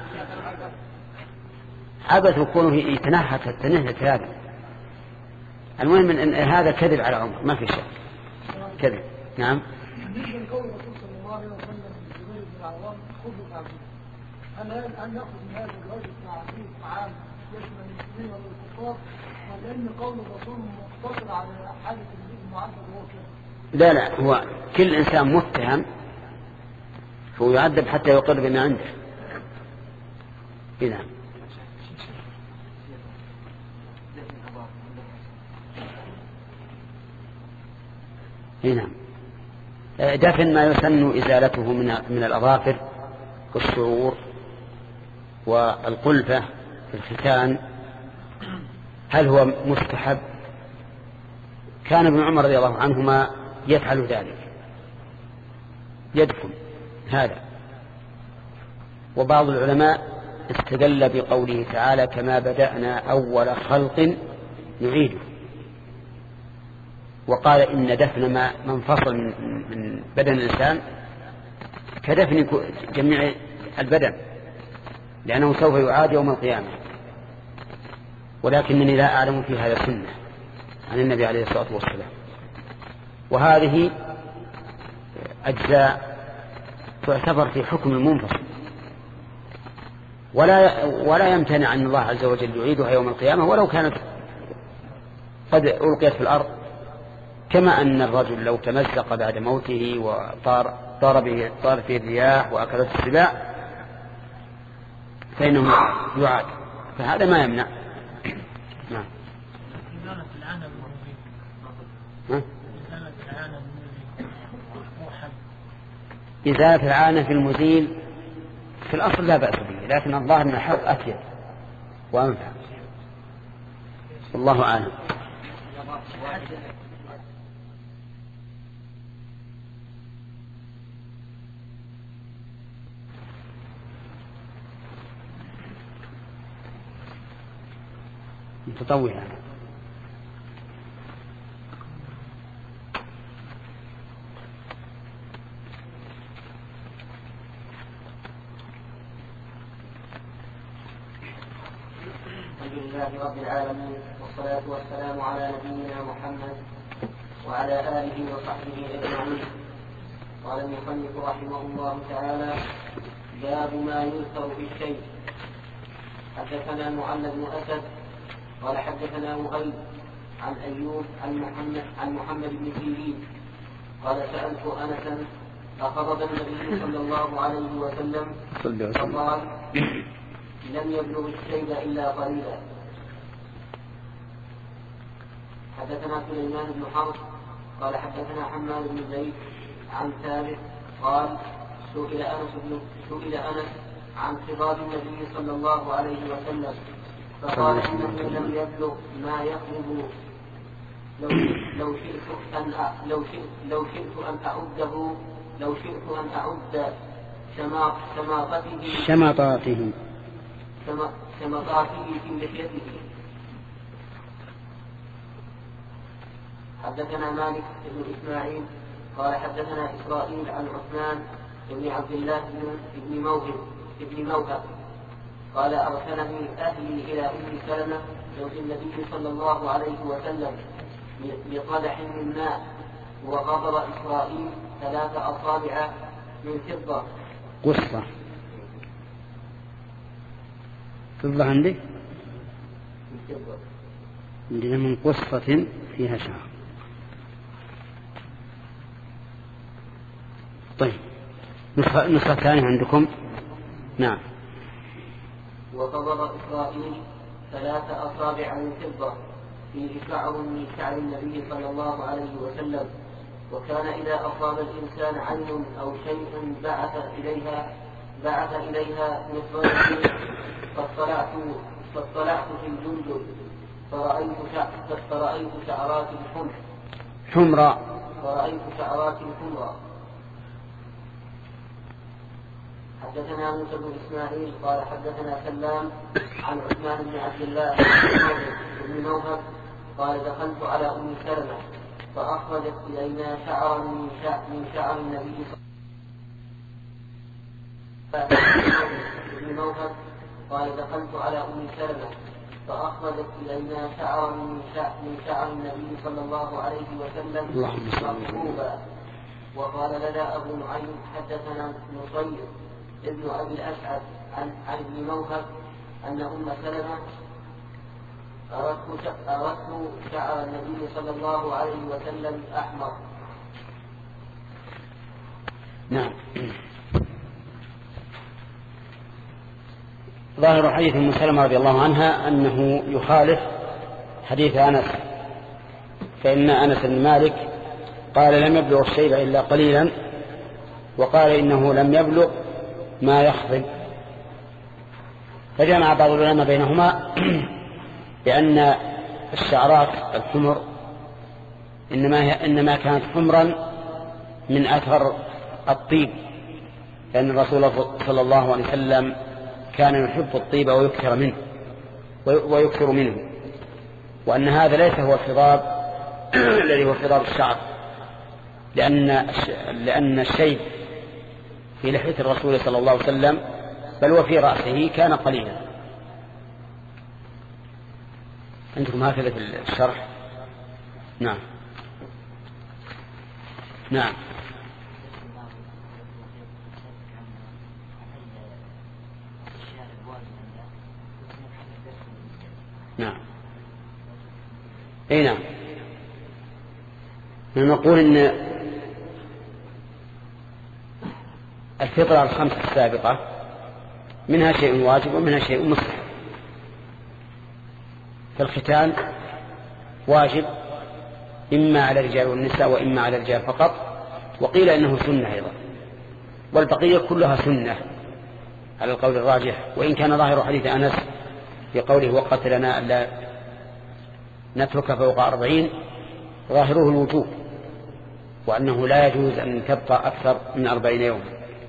عبث يكون يتنحت التنهت هذا. المهم أن هذا كذب على عمر ما في شيء كذب. نعم بالنسبة لقول الرسول صلى الله عليه وسلم لزبير بن العوام خذوا تعبير، هل أن يأخذ من هذا الرجل تعبير عام يشمل المسلمين والكفار، ولأن قول الرسول مقتصر على حالة الإذن معذب وهو كذب؟ لا لا هو كل إنسان متهم هو يعذب حتى يقر بما عنده. نعم نعم دفن ما يسن إزالته من من الأظافر والشعور والقلفة في الختان، هل هو مستحب؟ كان ابن عمر رضي الله عنهما يفعل ذلك، يدفن هذا. وبعض العلماء استدل بقوله تعالى كما بدأنا أول خلق نعيده، وقال إن دفن ما منفصل من بدن الإنسان كدفن جميع البدن، لأنه سوف يعاد يوم القيامة. ولكنني لا أعلم في هذا سنة عن النبي عليه الصلاة والسلام. وهذه أجزاء تعتبر في حكم المنفصل، ولا ولا يمتنع أن الله عز وجل يعيدها يوم القيامة ولو كانت قد ألقيت في الأرض، كما أن الرجل لو تمزق بعد موته وطار طار به طار فيه الرياح وأكلت السباع فإنه يعاد، فهذا ما يمنع. نعم إزالة العانة في المزيل في الأصل لا بأس به، لكن الظاهر أن الحق أفيد وأنفع، والله أعلم. متطوعا الحمد لله رب العالمين، والصلاة والسلام على نبينا محمد وعلى آله وصحبه أجمعين. قال المصنف رحمه الله تعالى: باب ما يذكر في الشيء. حدثنا معل بن أسد قال حدثنا مغيب عن أيوب عن محمد عن محمد بن سيرين قال سألت أنسا أقبض النبي صلى الله عليه وسلم فقال: لم يبلغ الشيب إلا قليلا. حدثنا سليمان بن حرب قال حدثنا حماد بن زيد عن ثابت قال: سئل أنس بن سئل أنس عن خضاب النبي صلى الله عليه وسلم فقال إنه لم يبلغ ما يقرب. لو لو شئت أن لو شئت لو شئت أن أعده لو شئت أن أعد شماطته شماطاته شماطاته في لحيته. حدثنا مالك بن إسماعيل قال حدثنا إسرائيل عن عثمان بن عبد الله بن موهب بن موهب قال أرسلني أهلي إلى أم سلمة زوج النبي صلى الله عليه وسلم بقدح من ماء، وقبض إسرائيل ثلاث أصابع من فضة قصة فضة عندك عندنا من قصة فيها شعر. طيب نسخة, نسخة ثانية عندكم. نعم. وفضل إسرائيل ثلاث أصابع من فضة فيه شعر من شعر النبي صلى الله عليه وسلم، وكان إذا أصاب الإنسان عين أو شيء بعث إليها بعث إليها مثل فاطلعت فاطلعت في الجندل فرأيت فرأيت شعرات الحمر حمراء فرأيت شعرات حمراء. حدثنا موسى بن إسماعيل قال حدثنا سلام عن عثمان بن عبد الله بن موهب قال دخلت على أم سلمة فأخرجت إلينا شعرا من شعر, من شعر النبي صلى الله عليه وسلم. قال دخلت على أم سلمة فأخرجت إلينا شعرا من شعر, من شعر النبي صلى الله عليه وسلم مصروبا. وقال لنا أبو نعيم حدثنا نصير ابن أبي الأسعد عن, عن ابن موهب أن أم سلمة أردت شعر النبي صلى الله عليه وسلم أحمر. نعم. ظاهر حديث أم سلمة رضي الله عنها أنه يخالف حديث أنس، فإن أنس بن مالك قال لم يبلغ الشيب إلا قليلا، وقال إنه لم يبلغ ما يخضب. فجمع بعض العلماء بينهما بأن الشعرات الحمر إنما, إنما كانت حمرا من أثر الطيب، لأن الرسول صلى الله عليه وسلم كان يحب الطيب ويكثر منه ويكثر منه وأن هذا ليس هو الخضاب الذي هو خضاب الشعر، لأن لأن الشيب في لحية الرسول صلى الله عليه وسلم بل وفي رأسه كان قليلا. عندكم هكذا في الشرح. نعم نعم نعم اي نعم. نقول ان الفطرة الخمس السابقة منها شيء واجب ومنها شيء مستحب. فالختان واجب إما على الرجال والنساء وإما على الرجال فقط، وقيل إنه سنة أيضا، والبقية كلها سنة على القول الراجح، وإن كان ظاهر حديث أنس في قوله وقت لنا ألا نترك فوق أربعين ظاهره الوجوب، وأنه لا يجوز أن تبقى أكثر من أربعين يوما.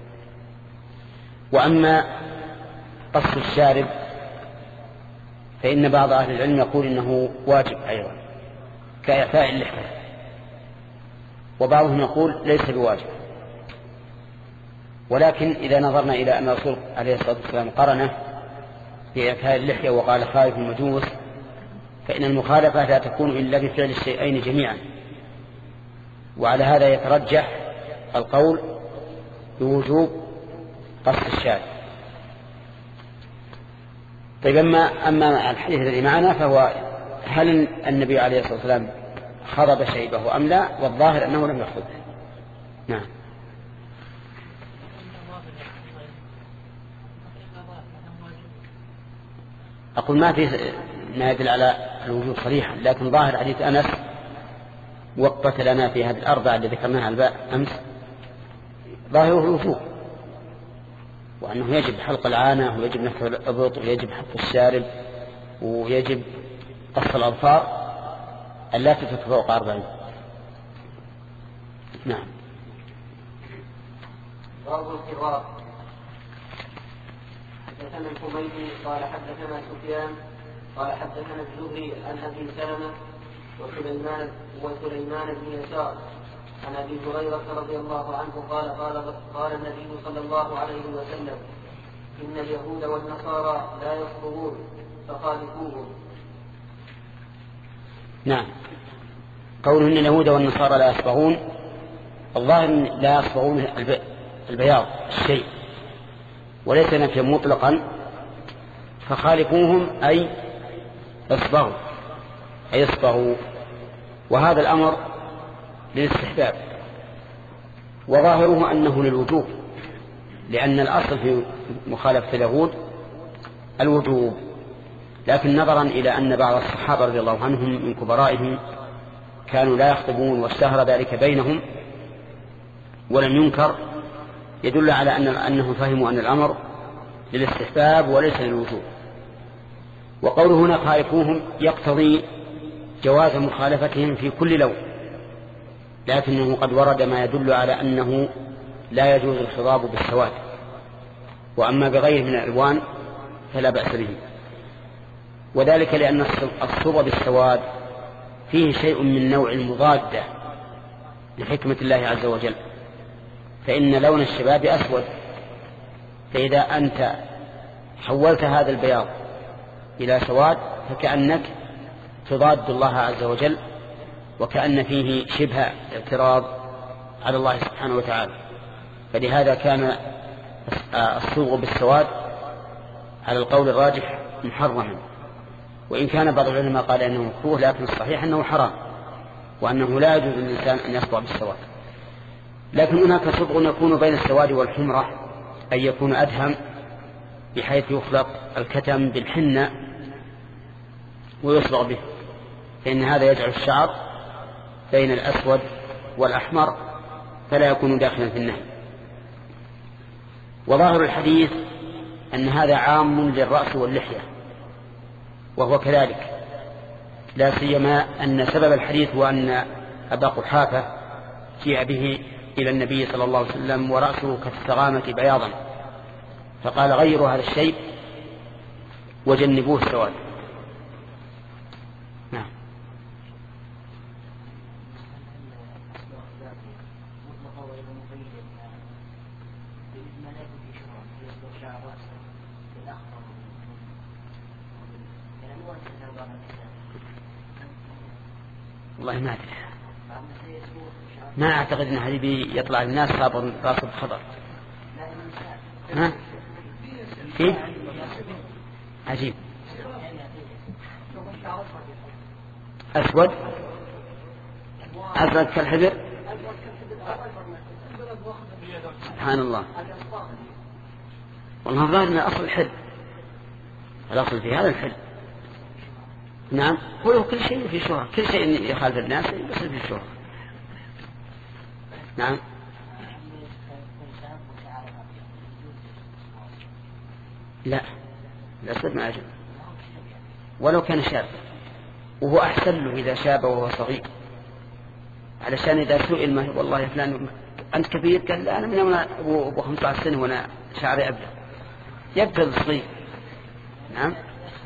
وأما قص الشارب فإن بعض أهل العلم يقول إنه واجب أيضا كإعفاء اللحية، وبعضهم يقول ليس بواجب. ولكن إذا نظرنا إلى أن الرسول عليه الصلاة والسلام قرنه بإعفاء اللحية وقال خالف المجوس، فإن المخالفة لا تكون إلا بفعل الشيئين جميعا، وعلى هذا يترجح القول بوجوب قص الشارب. طيب أما, أما الحديث الذي معنا فهو هل النبي عليه الصلاة والسلام خضب شيبه أم لا، والظاهر أنه لم يخضب. نعم. أقول ما في ما يدل على الوجوب صريحا، لكن ظاهر حديث أنس وقت لنا في هذه الأربعة اللي ذكرناها الباء أمس ظاهره الوجوب، وأنه يجب حلق العانة ويجب نحو الإبط ويجب حلق الشارب ويجب قص الأظفار ألا تترك فوق أربعين. نعم. باب الصغار. حدثنا الحميدي قال حدثنا سفيان قال حدثنا الزهري عن أبي سلمة وسليمان وسليمان بن يسار عن أبي هريرة رضي الله عنه قال قال قال النبي صلى الله عليه وسلم إن اليهود والنصارى لا يصبغون فخالفوهم. نعم. قوله إن اليهود والنصارى لا يصبغون، الظاهر لا يصبغون البياض الشيء، وليس نفيا مطلقا، فخالفوهم أي اصبغوا أي اصبغوا. وهذا الأمر للاستحباب، وظاهره أنه للوجوب، لأن الأصل في مخالفة اليهود الوجوب. لكن نظرا إلى أن بعض الصحابة رضي الله عنهم من كبرائهم كانوا لا يخطبون واشتهر ذلك بينهم ولم ينكر، يدل على أن أنهم فهموا أن الأمر للاستحباب وليس للوجوب. وقوله هنا خالفوهم يقتضي جواز مخالفتهم في كل لون، لكنه قد ورد ما يدل على أنه لا يجوز الخضاب بالسواد، وأما بغيره من الألوان فلا بأس به. وذلك لأن الصوب بالسواد فيه شيء من نوع المضادة لحكمة الله عز وجل، فإن لون الشباب أسود، فإذا أنت حولت هذا البياض إلى سواد فكأنك تضاد الله عز وجل، وكأن فيه شبه اعتراض على الله سبحانه وتعالى. فلهذا كان الصوغ بالسواد على القول الراجح محرما، وإن كان بعض العلماء قال أنه مكروه، لكن الصحيح أنه حرام، وأنه لا يجوز للإنسان أن يصبغ بالسواد. لكن هناك صبغ يكون بين السواد والحمرة، أي يكون أدهم بحيث يخلق الكتم بالحنة ويصبغ به، فإن هذا يجعل الشعر بين الأسود والأحمر فلا يكون داخلا في النهي. وظاهر الحديث أن هذا عام للرأس واللحية، وهو كذلك، لا سيما أن سبب الحديث هو أن أبا قحافة جاء به إلى النبي صلى الله عليه وسلم ورأسه كالسغامة بياضا، فقال غيروا هذا الشيء وجنبوه السواد. نعم. والله ما أدري، ما أعتقد أن هذه يطلع الناس صابر راس الخضر. ها؟ في؟ عجيب. أسود أسود كالحبر. سبحان الله. والله ظاهر أن أصل الحل، الأصل في هذا الحل. نعم، هو كل شيء في شهرة، كل شيء يخالف الناس يصير في شهرة. نعم. لا، الأسود ما أجل، ولو كان شاب، وهو أحسن له إذا شاب وهو صغير، علشان إذا سئل ما والله يا فلان أنت كبير، قال لا أنا من يوم أبو خمسة عشر سنة وأنا شعري أبيض، يبقى الصغير. نعم.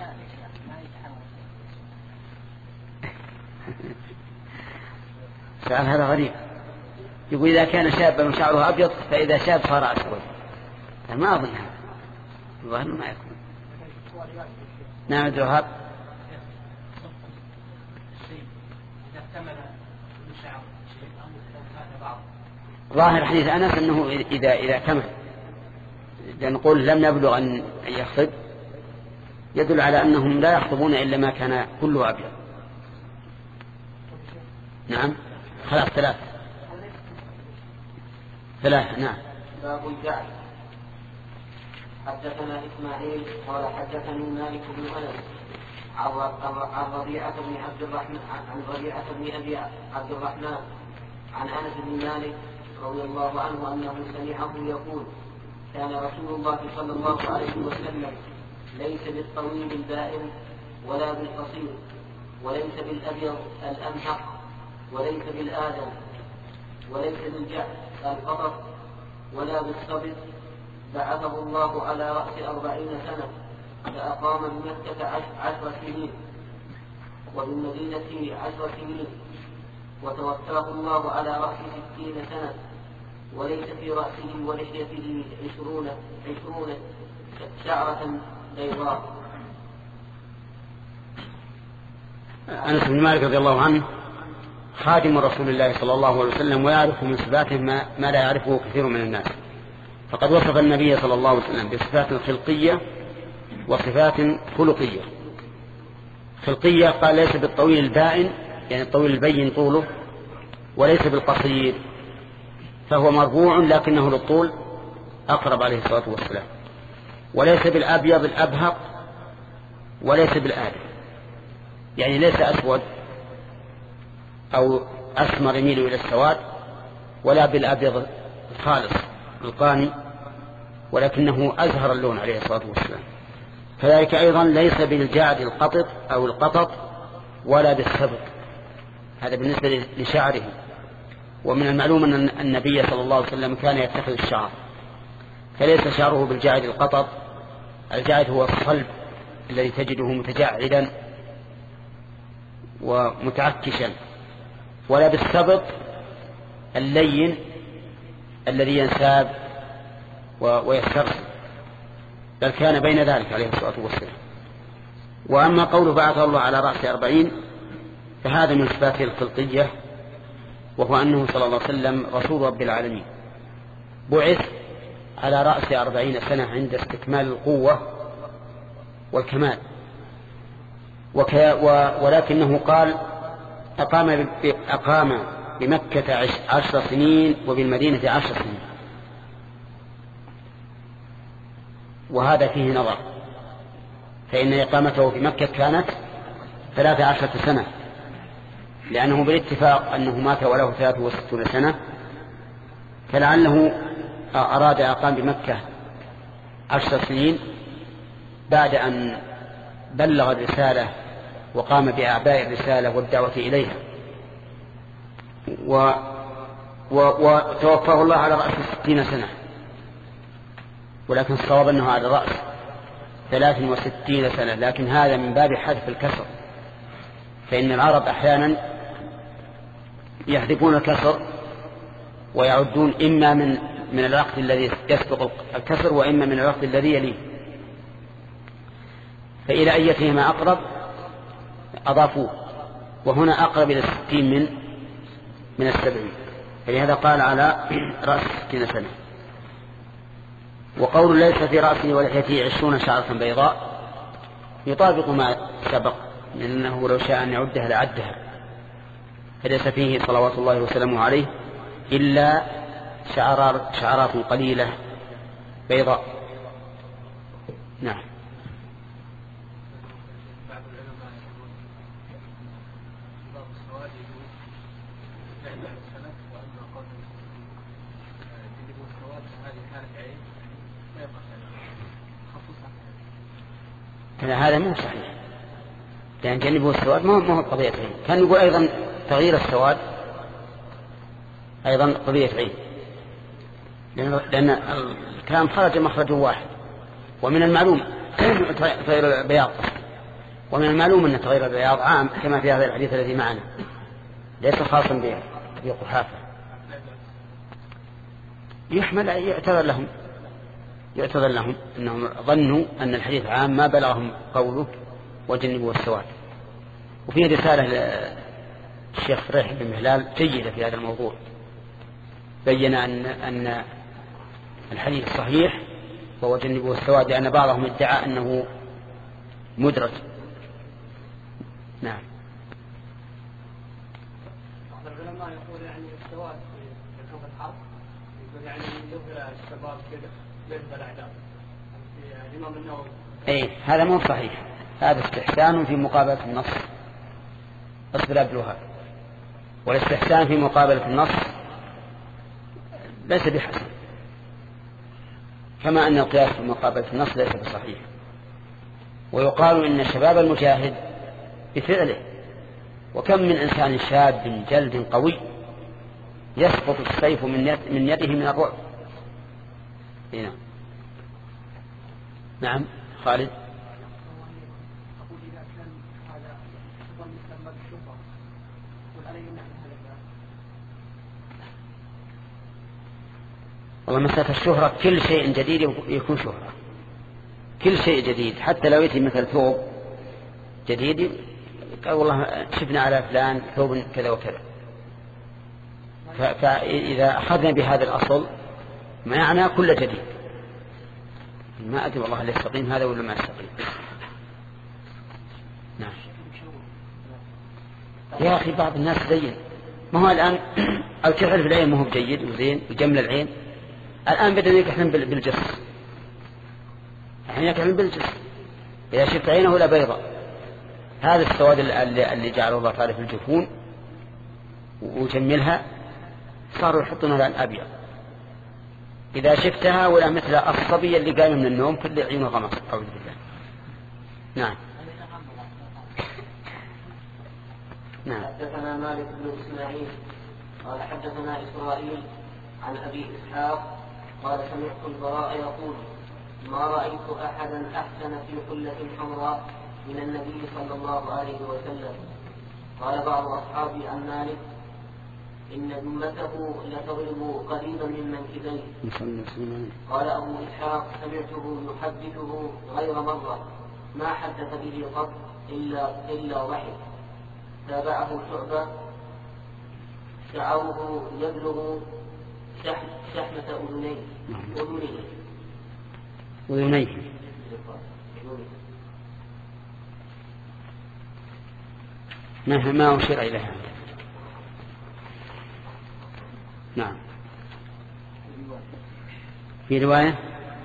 سؤال هذا غريب، يقول إذا كان شابا وشعره أبيض فإذا شاب صار أسود، ما أظن هذا، الظاهر ما يكون. نعم عبد الوهاب. ظاهر حديث أنس أنه إذا إذا كمل، نقول لم يبلغ أن يخطب، يدل على أنهم لا يخطبون إلا ما كان كله أبيض. نعم. خلاص ثلاث ثلاث نعم. باب الجعل. حدثنا إسماعيل قال حدثني مالك بن أنس عن ربيعة بن عبد الرحمن عن ربيعة بن أبي عبد الرحمن عن أنس بن مالك رضي الله عنه أنه سمعه يقول: كان رسول الله صلى الله عليه وسلم ليس بالطويل البائن ولا بالقصير، وليس بالأبيض الأمحق، وليس بالآدم، وليس بالجعد القطر، ولا بالصبر، بعثه الله على رأس أربعين سنة، فأقام بمكة عشر سنين وبالمدينة عشر سنين، وتوفاه الله على رأس ستين سنة، وليس في رأسه ولحيته عشرون عشرون شعرة بيضاء. أنس بن مالك رضي الله عنه خادم رسول الله صلى الله عليه وسلم، ويعرف من صفاته ما, ما لا يعرفه كثير من الناس، فقد وصف النبي صلى الله عليه وسلم بصفات خلقية وصفات خلقية. خلقية قال ليس بالطويل البائن يعني الطويل البين طوله، وليس بالقصير فهو مربوع لكنه للطول أقرب عليه الصلاة والسلام، وليس بالأبيض الأبهق وليس بالآدم يعني ليس أسود أو أسمر يميل إلى السواد، ولا بالأبيض الخالص القاني ولكنه أزهر اللون عليه الصلاة والسلام. كذلك أيضا ليس بالجعد القطط أو القطط ولا بالسبط، هذا بالنسبة لشعره. ومن المعلوم أن النبي صلى الله عليه وسلم كان يتخذ الشعر، فليس شعره بالجعد القطط، الجعد هو الصلب الذي تجده متجعدا ومتعكشا، ولا بالسبط اللين الذي ينساب ويسترسل، بل كان بين ذلك عليه الصلاة والسلام. وأما قوله بعث الله على رأس أربعين فهذا من صفاته الخلقية، وهو أنه صلى الله عليه وسلم رسول رب العالمين، بعث على رأس أربعين سنة عند استكمال القوة والكمال، ولكنه قال أقام, أقام بمكة عشر سنين وبالمدينة عشر سنين، وهذا فيه نظر، فإن إقامته في مكة كانت ثلاث عشرة سنة، لأنه بالاتفاق أنه مات وله ثلاث وستون سنة، فلعله أراد أقام بمكة عشر سنين بعد أن بلغ الرسالة وقام بأعباء الرسالة والدعوة إليها، و وتوفاه الله على رأس ستين سنة، ولكن الصواب أنه على رأس ثلاث وستين سنة، لكن هذا من باب حذف الكسر، فإن العرب أحيانا يحذفون الكسر ويعدون إما من من الوقت الذي يسبق الكسر وإما من الوقت الذي يليه، فإلى أيتهما أقرب أضافوه، وهنا أقرب إلى الستين من من السبعين، فلهذا قال على رأس ستين سنة. وقول ليس في رأسه ولحيته عشرون شعرة بيضاء يطابق ما سبق، لأنه لو شاء أن يعدها لعدها، فليس فيه صلوات الله وسلامه عليه إلا شعرات, شعرات قليلة بيضاء. نعم. هذا مو صحيح، لأن جنبه السواد ما هو قضية عين. كان يقول أيضا تغيير السواد أيضا قضية عين، لأن الكلام خرج مخرج واحد، ومن المعلوم تغيير البياض، ومن المعلوم أن تغيير البياض عام كما في هذا الحديث الذي معنا، ليس خاصا بقحافة. يحمل يعتذر لهم يعتذر لهم أنهم ظنوا أن الحديث عام ما بلغهم قوله وجنبوا السواد. وفي رسالة للشيخ فريح بن مهلال جيدة في هذا الموضوع، بين أن أن الحديث صحيح وهو جنبوا السواد، لأن بعضهم ادعى أنه مدرج. نعم. بعض العلماء يقول يعني السواد في الحروب الحرب يقول يعني يظهر الشباب كده يذهب الأعداء. الإمام النووي. إيه هذا مو صحيح، هذا استحسان في مقابلة النص. أصبر عبد الوهاب. والاستحسان في مقابلة النص ليس بحسن، كما أن القياس في مقابلة النص ليس بصحيح. ويقال إن شباب المجاهد بفعله، وكم من إنسان شاب جلد قوي يسقط السيف من يد من يده من الرعب. هنا. نعم خالد. والله مسألة الشهرة كل شيء جديد يكون شهرة، كل شيء جديد، حتى لو يأتي مثل ثوب جديد قال والله شفنا على فلان ثوب كذا وكذا. فإذا أخذنا بهذا الأصل معنى كل جديد. ما أدري والله هل يستقيم هذا ولا ما يستقيم. نعم. يا أخي بعض الناس زين، ما هو الآن الكحل في العين ما هو جيد وزين وجمل العين، الآن بدنا يكحلن بالجص، الحين يكحلن بالجص. إذا شفت عينه ولا بيضة، هذا السواد اللي, اللي جعله الله تعالى في الجفون وجملها صاروا يحطونها على الأبيض. إذا شفتها ولا مثل الصبي اللي قام من النوم كل عينه غمص. أعوذ بالله. نعم. نعم. حدثنا مالك بن إسماعيل قال حدثنا إسرائيل عن أبي إسحاق قال سمعت البراء يقول ما رأيت أحدا أحسن في حلة حمراء من النبي صلى الله عليه وسلم. قال بعض أصحابي عن مالك إن جمته لتضرب قريبا من منكبيه. قال أبو إسحاق سمعته يحدثه غير مرة ما حدث به قط إلا, إلا ضحك. تابعه شعبة شعره يبلغ شحمة أذنيه أذنيه أذنيه ما ما أشير إليها. نعم. في رواية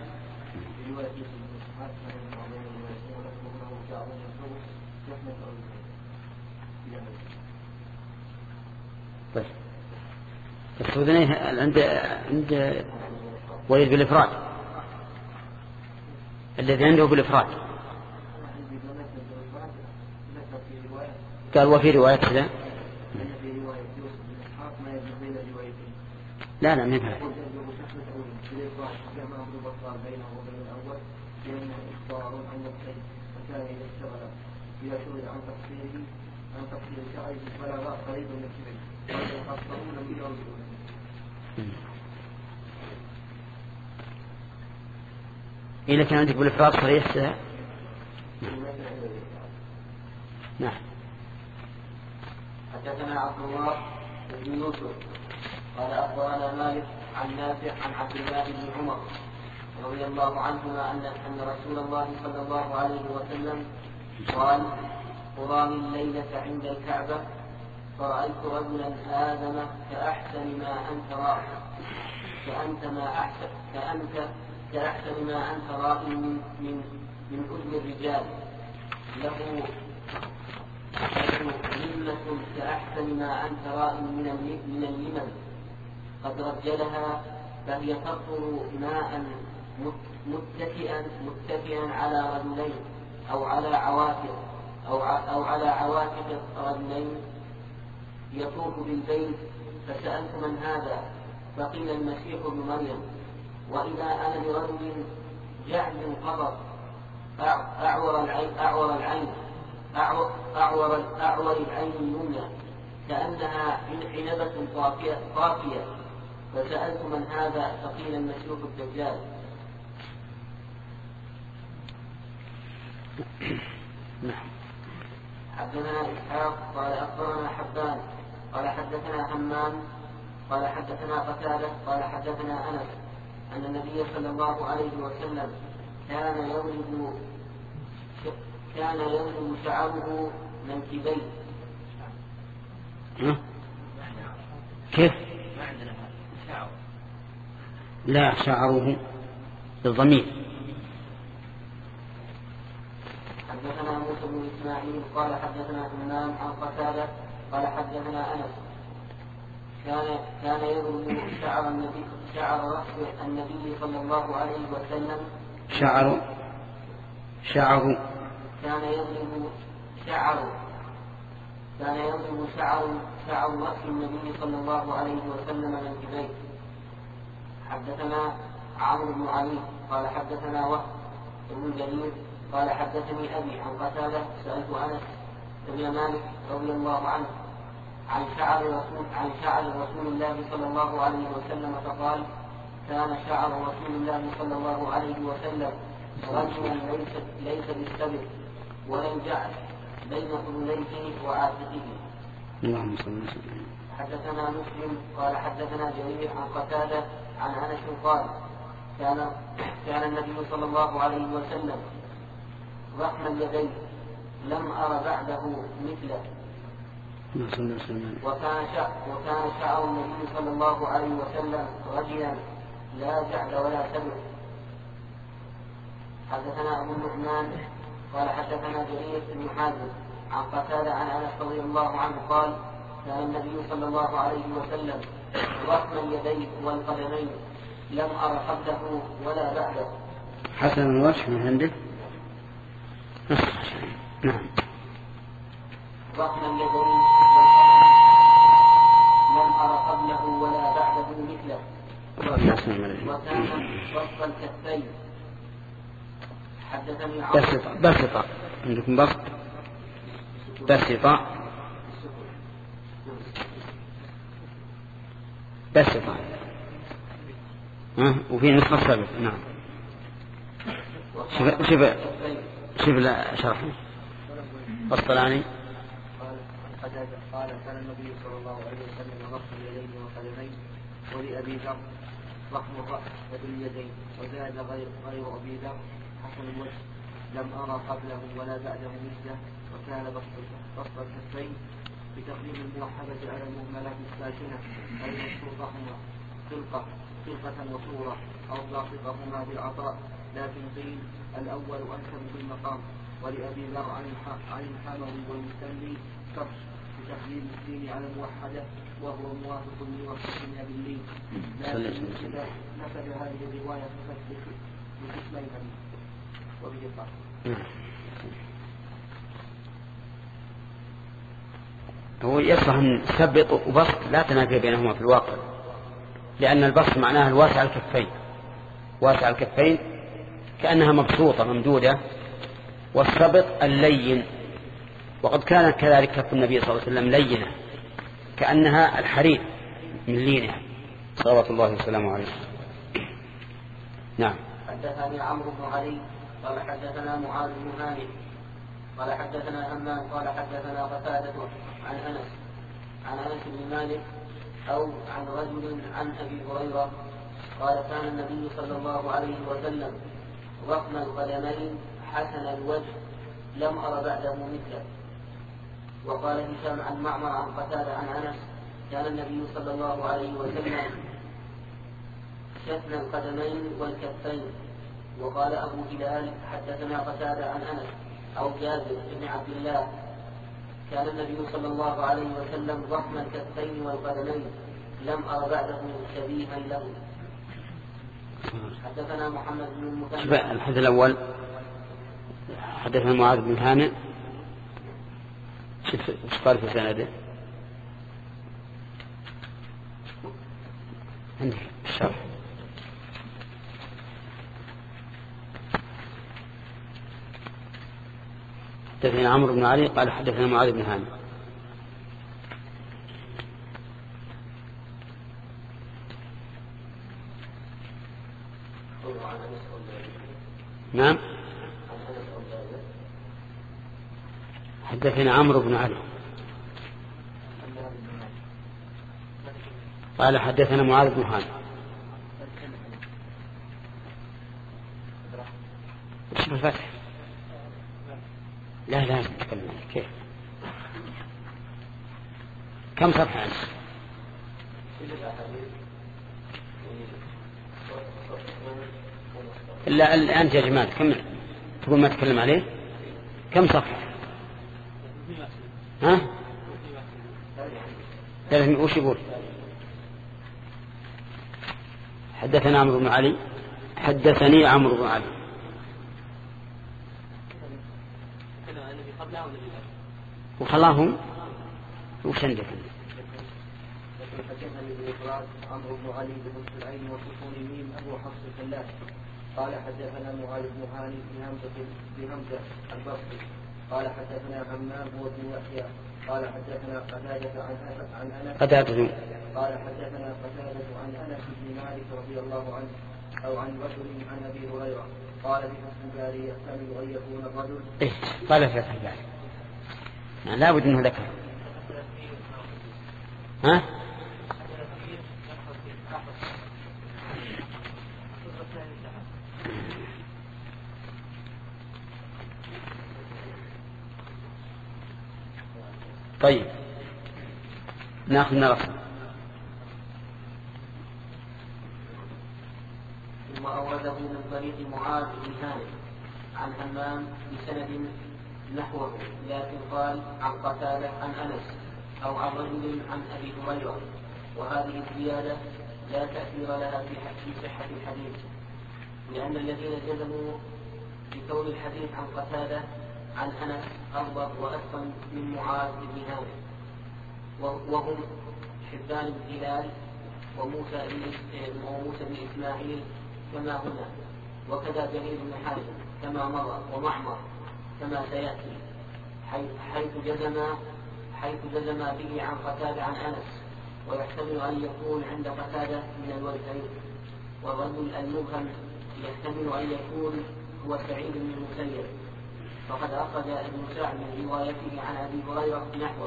بس بس أذنيه عند عند وليد بالإفراد، الذي عنده بالإفراد قال وفي رواية كذا. لا لا منها إذا كان عندك بالإفراد صريح. نعم. حدثنا عبد الله بن يوسف قال أخبرنا مالك عن نافع عن عبد الله بن عمر رضي الله عنهما أن أن رسول الله صلى الله عليه وسلم قال قرام الليلة عند الكعبة فرأيت رجلا آدم كأحسن ما أنت رائع كأنت ما أحسن كأنت كأحسن ما أنت رائع من من من أذن الرجال له لمة كأحسن ما أنت رائع من من اللمم قد رجلها فهي تقطر ماء متكئا متكئا على رجلين أو على عواتق أو أو على عواتق رجلين يطوف بالبيت. فسألت من هذا فقيل المسيح ابن مريم. وإذا أنا لرجل جعد قطر أعور العين أعور العين أعور, أعور, أعور العين اليمنى كأنها عنبة طافية, طافية. فسألت من هذا فقيل المسيح الدجال. حدثنا إسحاق قال أخبرنا حبان قال حدثنا همام قال حدثنا قتادة قال حدثنا أنس أن النبي صلى الله عليه وسلم كان يضرب كان يضرب شعره منكبيه. كيف؟ لا شعره بالضمير. حدثنا موسى بن إسماعيل قال حدثنا همام عن قتادة قال حدثنا أنس كان كان يضرب شعر النبي شعر رأس النبي صلى الله عليه وسلم شعر شعر كان يضرب شعر كان يضرب شعر شعر رأس النبي صلى الله عليه وسلم منكبيه. حدثنا عمرو بن علي قال حدثنا وهب بن جرير قال حدثني أبي عن قتادة سألت أنس بن مالك رضي الله عنه عن شعر رسول عن شعر رسول الله صلى الله عليه وسلم فقال كان شعر رسول الله صلى الله عليه وسلم رجلا ليس ليس بالسبب ولم جعل بين أذنيه وعاتقه. اللهم صل وسلم. حدثنا مسلم قال حدثنا جرير عن قتادة عن أنس قال كان كان النبي صلى الله عليه وسلم ضخم اليدين لم أر بعده مثله. وكان وكان شعر النبي صلى الله عليه وسلم رجلا لا جعد ولا سبع. حدثنا أبو النعمان قال حدثنا جرير بن حازم عن قتادة عن أنس رضي الله عنه قال كان النبي صلى الله عليه وسلم ضخم اليدين والقدمين لم أر قبله ولا بعده. حسن الوجه من عنده. نعم. ضخم اليدين لم أر قبله ولا بعده مثله. وكان وسط الكفين. حدثني بسطة بسطة عندكم بسط بسطة بسطة ها وفي نسخة سابقة. نعم. شوف شوف شوف لا شرح الطلاني قال كان النبي صلى الله عليه وسلم ضخم اليدين والقدمين ولأبي ذر ضخم الرأس وباليدين وزاد غير غير أبي ذر حسن الوجه لم أرى قبله ولا بعده مثله. وكان بسط الكفين بتقديم الموحدة على المهملة الساكنة أي مشروطهما خلقة خلقة وصورة أو لاصقهما بالعطاء لكن قيل الأول أنكر بالمقام. ولأبي ذر عن الحموي والمستني كرش بتقديم الدين على الموحدة وهو موافق لوصفنا بالليل. لكن إذا نسب هذه الرواية باسميها وبدقة. هو يصح أن سبط وبسط لا تنافي بينهما في الواقع، لأن البسط معناها الواسع الكفين، واسع الكفين كأنها مبسوطة ممدودة، والسبط اللين. وقد كانت كذلك كف النبي صلى الله عليه وسلم لينة كأنها الحرير من لينها صلوات الله وسلامه عليه. نعم. حدثني عمرو بن علي قال حدثنا معاذ بن هانئ قال حدثنا همام قال حدثنا قتادة عن أنس عن أنس بن مالك أو عن رجل عن أبي هريرة قال كان النبي صلى الله عليه وسلم ضخم القدمين حسن الوجه لم أر بعده مثله. وقال هشام عن معمر عن قتادة عن أنس كان النبي صلى الله عليه وسلم شثن القدمين والكفين. وقال أبو هلال حدثنا قتادة عن أنس أو جابر بن عبد الله كان النبي صلى الله عليه وسلم ضخم الكفين والقدمين لم أر بعده شبيها له. حدثنا محمد بن المثنى. الحديث الأول حدثنا معاذ بن هانئ ايش قال في سنده؟ عندك الشرح. حدثنا عمرو بن علي قال حدثنا معاذ بن هانئ. نعم. حدثنا عمرو بن علي قال حدثنا معاذ بن هانئ. شوف الفتح. لا لا نتكلم كيف كم صفحة أنت؟ إلا أنت يا جماعة كم تقول ما تكلم عليه؟ كم صفحة؟ ها؟ ثلاثمائة. وش يقول؟ حدثنا عمرو بن علي حدثني عمرو بن علي وخلاهم وش عندك؟ عمرو بن علي بن سليم وسكون ميم أبو حفص الفلاح قال حدثنا معاذ بن هانئ بهمزة بهمزة البصري قال حدثنا همام وابن يحيى قال حدثنا قتادة عن عن أنس قتادة قال حدثنا قتادة عن أنس بن مالك رضي الله عنه أو عن رجل عن أبي هريرة قال في فتح الباري يحتمل أن يكون الرجل إيه قال في فتح الباري يعني لا بد منه ذكر. ها طيب ناخذ نرفع. ثم أورده من طريق معاذ بن هانئ عن همام بسند نحوه، لكن قال عن قتادة عن أنس أو عن رجل عن أبي هريرة، وهذه الزيادة لا تأثير لها في صحة الحديث، لأن الذين جزموا بكون الحديث عن قتادة عن أنس أضبط وأتقن من معاذ بن هانئ، وهم حبان بن هلال وموسى بن إسماعيل كما هنا، وكذا جرير بن حازم كما مضى، ومعمر كما سيأتي، حيث جزم حيث جزم به عن قتادة عن أنس، ويحتمل أن يكون عند قتادة من الوجهين، والرجل المبهم يحتمل أن يكون هو سعيد بن المسيب، فقد أخرج ابن سعد من روايته عن أبي هريرة نحوه،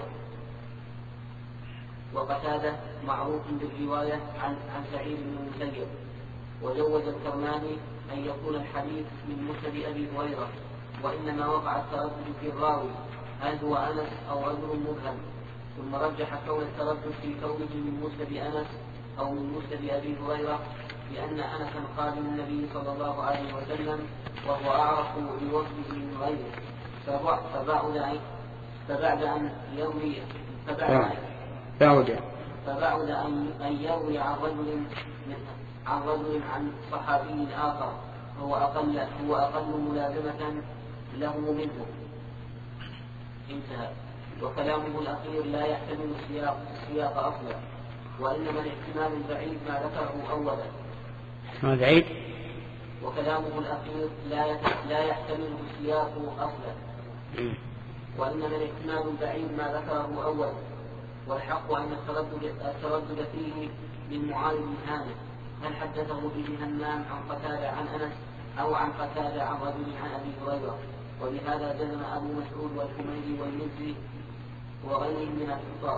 وقتادة معروف بالرواية عن عن سعيد بن المسيب. وجوز الكرماني أن يكون الحديث من مسند أبي هريرة، وإنما وقع التردد في الراوي هل هو أنس أو رجل مبهم، ثم رجح كون التردد في كونه من مسند أنس أو من مسند أبي هريرة، لأن أنسا خادم النبي صلى الله عليه وسلم وهو أعرف بوصفه من غيره، فبعد فبعد أن يروي فبعد بعد فبعد أن يروي عن رجل عن رجل عن صحابي آخر هو أقل هو أقل ملازمة له منه. انتهى. وكلامه الأخير لا يحتمل السياق السياق أصلا، وإنما الاحتمال البعيد ما ذكره أولا. احتمال بعيد. وكلامه الأخير لا لا يحتمل السياق أصلا، وإنما الاحتمال البعيد ما ذكره أولا. والحق أن التردد التردد فيه من معاذ بن هانئ، هل حدثه به همام عن قتادة عن أنس أو عن قتادة عن رجل عن أبي هريرة، وبهذا جزم أبو مسعود والحميدي والمزي وغيرهم من الكفار.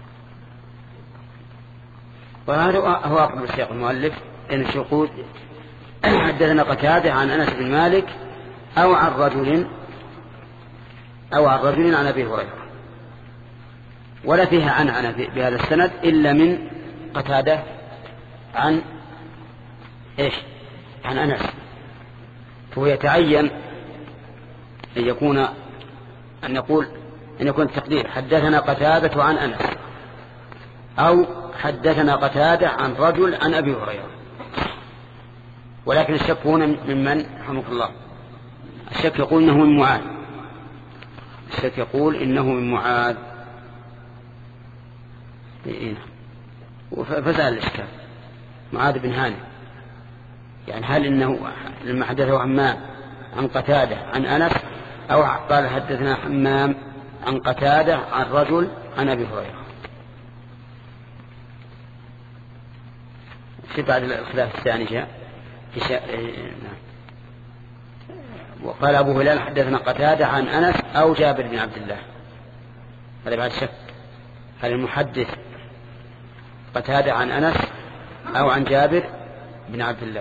وهذا هو أقرب السياق المؤلف، إن الشقود حدثنا قتادة عن أنس بن مالك أو عن رجل أو عن رجل عن أبي هريرة، ولا فيها عن عن بهذا السند إلا من قتادة عن إيش عن أنس، فهو يتعين أن يكون أن يقول أن يكون التقدير حدثنا قتادة عن أنس أو حدثنا قتادة عن رجل عن أبي هريرة. ولكن الشك هنا ممن رحمه الله، الشك يقول إنه من معاذ، الشك يقول إنه من معاذ فسأل الإشكال معاذ بن هانئ، يعني هل إنه لما حدثه همام عن قتادة عن أنس أو قال حدثنا همام عن قتادة عن رجل عن أبي هريرة. في بعد الخلاف الثاني جاء وقال أبو هلال حدثنا قتادة عن أنس أو جابر بن عبد الله، هذا بعد شك هل المحدث قتادة عن أنس أو عن جابر بن عبد الله.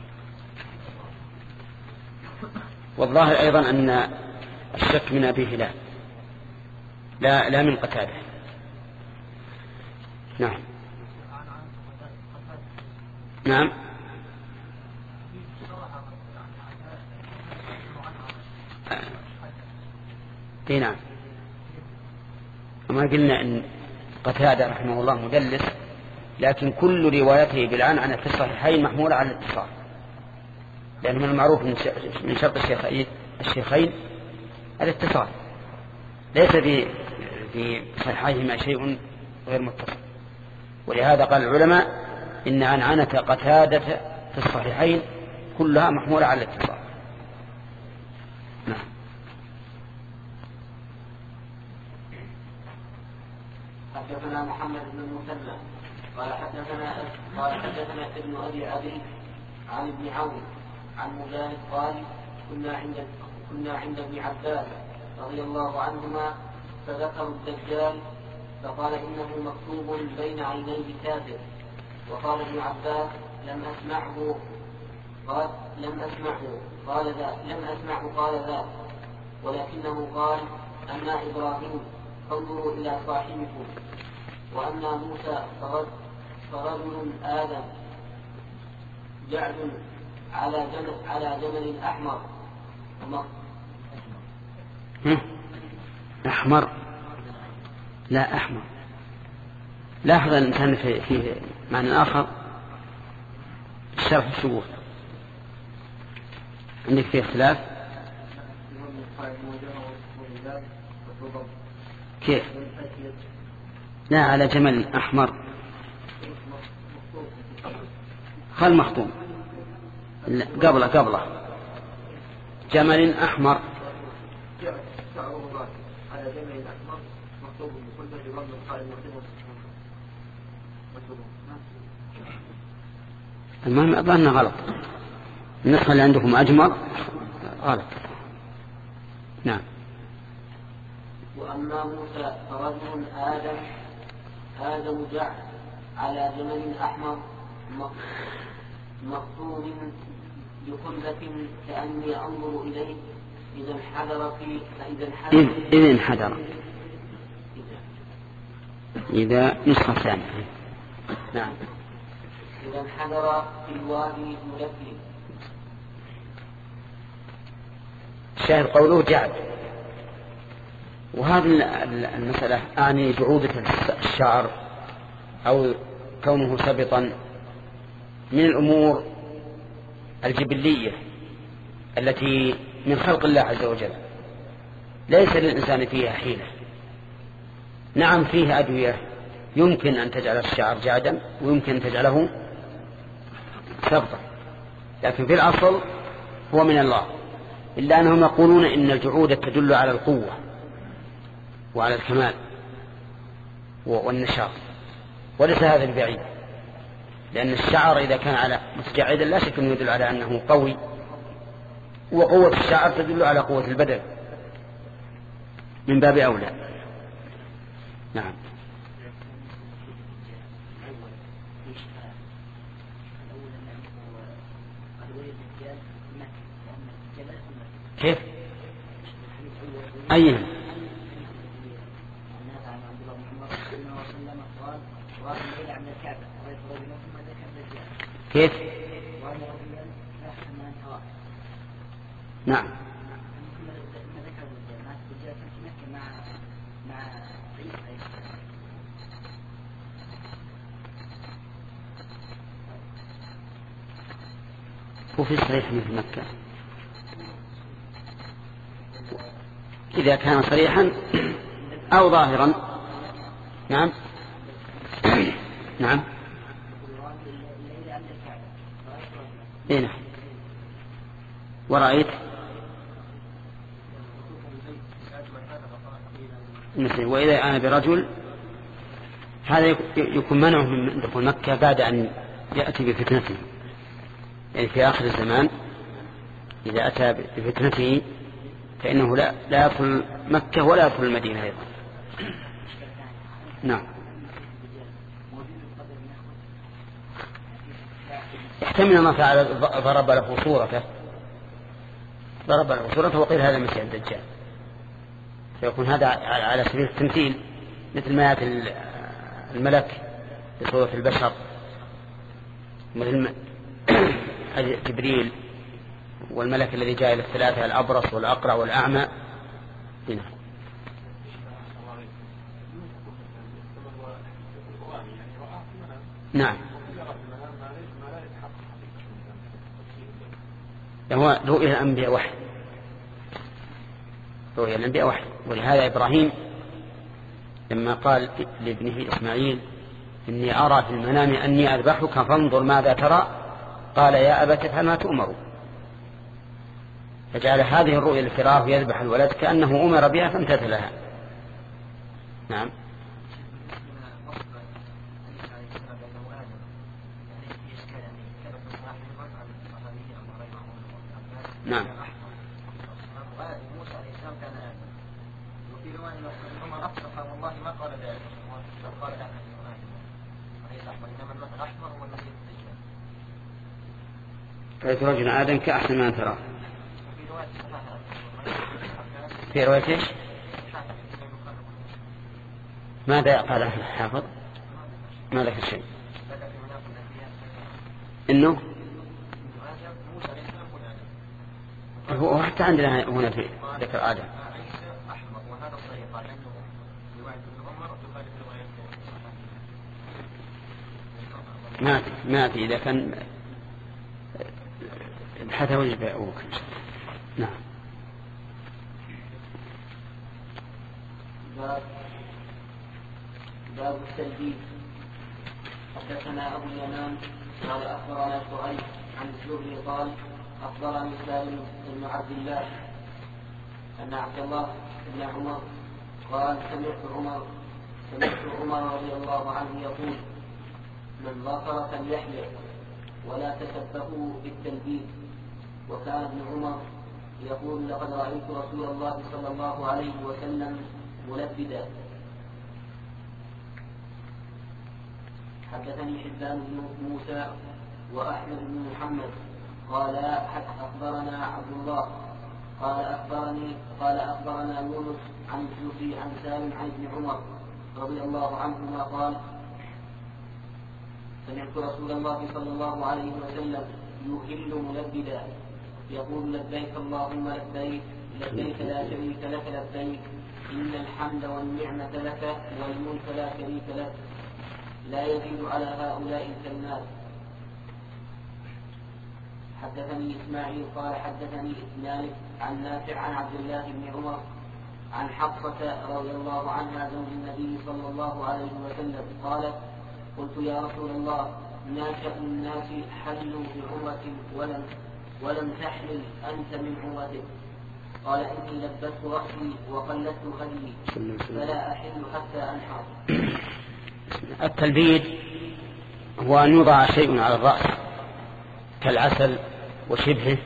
والظاهر أيضا أن الشك من أبي هلال لا لا من قتادة. نعم نعم اي نعم. وما قلنا ان قتادة رحمه الله مدلس، لكن كل روايته بالعنعنة في الصحيحين محمولة على الاتصال، لأن من المعروف من شرط الشيخين الشيخين الاتصال، ليس في في صحيحيهما شيء غير متصل. ولهذا قال العلماء إن عنعنة قتادة في الصحيحين كلها محمولة على الاتصال. نعم. حدثنا محمد بن المثنى قال حدثنا قال حدثنا ابن أبي عبيد عن ابن عون عن مجاهد قال كنا عند كنا عند ابن عباس رضي الله عنهما فذكروا الدجال فقال إنه مكتوب بين عينيه كافر، وقال ابن عباس لم أسمعه قال لم أسمعه قال ذا لم أسمعه قال ذا ولكنه قال أما إبراهيم فانظروا إلى صاحبكم. وأما موسى فرجل آدم جعد على جمل, على جمل أحمر أحمر لا أحمر. لاحظ الإنسان في, في معنى آخر الشرح الشبوه عندك فيه اختلاف. كيف؟ لا على جمل أحمر خل مخطوم قبله قبله جمل أحمر على جمل أحمر مكتوب بكل جبال القائد مكتوب. المهم أظن غلط. النسخة اللي عندكم أجمر غلط. نعم. وأما موسى فرجل آدم آدم جعل على جمل أحمر مقطوم بخلة كأني أنظر إليه إذا انحدر في إذا انحدر إذا انحدر إذا نسخة ثانية. نعم. إذا انحدر في الوادي ملفل. الشاهد قوله جعل. وهذه المسألة أعني بعوضة الشعر أو كونه سبطا من الأمور الجبلية التي من خلق الله عز وجل ليس للإنسان فيها حيلة. نعم فيه أدوية يمكن أن تجعل الشعر جعدا ويمكن أن تجعله سبطا، لكن في الأصل هو من الله، إلا أنهم يقولون إن الجعودة تدل على القوة وعلى الكمال والنشاط، وليس هذا البعيد، لأن الشعر إذا كان على متجعدا لا شك أنه يدل على أنه قوي، وقوة الشعر تدل على قوة البدن من باب أولى. نعم. كيف؟ أين؟ كيف؟ نعم. وفي صريح من مكة إذا كان صريحا أو ظاهرا. نعم. نعم. هنا ورأيت مثل وإذا أنا برجل، هذا يكون منعه من دخول مكة بعد أن يأتي بفتنته، يعني في آخر الزمان إذا أتى بفتنته فإنه لا لا يدخل مكة ولا يدخل المدينة أيضا. نعم. يحتمل ما فعل ضرب له صورته ضرب له صورته وقيل هذا مسيح الدجال، فيكون هذا على سبيل التمثيل، مثل ما يأتي الملك بصورة البشر، مثل جبريل والملك الذي جاء إلى الثلاثة الأبرص والأقرع والأعمى. هنا. نعم. هو رؤيا الأنبياء وحي، رؤيا الأنبياء وحي، ولهذا إبراهيم لما قال لابنه إسماعيل إني أرى في المنام أني أذبحك فانظر ماذا ترى، قال يا أبت افعل ما تؤمر، فجعل هذه الرؤيا التي رآه يذبح الولد كأنه أمر بها فامتثل لها. نعم. نعم. رأيت رجل آدم كأحسن ما ترى. في رواية ايش؟ ماذا قال الحافظ؟ ما ذكر شيء إنه هو حتى عندنا هنا في ذكر آدم. ما في ما في إذا كان حتى وجب أبوك. نعم. باب باب التلبيد. حدثنا أبو اليمان قال أخبرنا سعيد عن الزهري قال أخبرني سالم بن عبد الله أن عبد الله بن عمر قال سمعت عمر سمعت عمر رضي الله عنه يقول من ظفر فليحلق ولا تشبهوا بالتلبيد. وكان ابن عمر يقول لقد رأيت رسول الله صلى الله عليه وسلم ملبدا. حدثني حبان بن موسى وأحمد بن محمد قال أخبرنا عبد الله قال أخبرني قال أخبرنا يونس عن الزهري عن سالم عن ابن عمر رضي الله عنهما قال سمعت رسول الله صلى الله عليه وسلم يهل ملبدا يقول لبيك اللهم لبيك لبيك لا شريك لك لبيك إن الحمد والنعمة لك والملك لا شريك لك لا يزيد على هؤلاء الكلمات. حدثني إسماعيل قال حدثني مالك عن نافع عن عبد الله بن عمر عن حفصة رضي الله عنها زوج النبي صلى الله عليه وسلم قالت قلت يا رسول الله ما شأن الناس حلوا بعمرة ولم ولم تحلل أنت من عمرتك؟ قال إني لبست رأسي وقلدت خدي فلا أحل حتى أنحر. التلبيد هو أن يوضع شيء على الرأس كالعسل وشبهه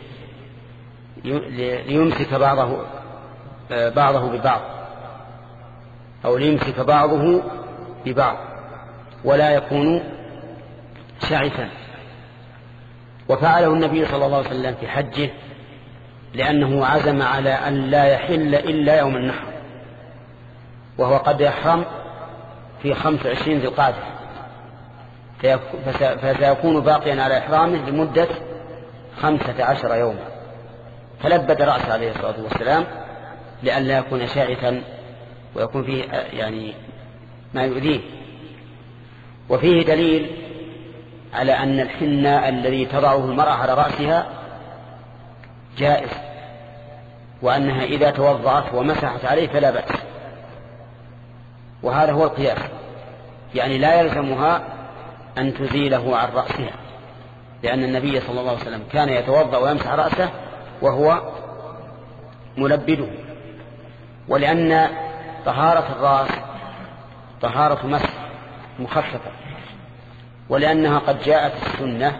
ليمسك بعضه بعضه ببعض أو ليمسك بعضه ببعض ولا يكون شعثا. وفعله النبي صلى الله عليه وسلم في حجه لأنه عزم على أن لا يحل إلا يوم النحر وهو قد يحرم في خمس وعشرين ذي القعدة فسيكون باقيا على إحرامه لمدة خمسة عشر يوما. فلبد رأسه عليه الصلاة والسلام لئلا يكون شاعثا ويكون فيه يعني ما يؤذيه. وفيه دليل على أن الحناء الذي تضعه المرأة على رأسها جائز وأنها إذا توضعت ومسحت عليه فلا بأس. وهذا هو القياس يعني لا يلزمها أن تزيله عن رأسها لأن النبي صلى الله عليه وسلم كان يتوضأ ويمسح رأسه وهو ملبده. ولأن طهارة الرأس طهارة مسح مخففة ولأنها قد جاءت السنة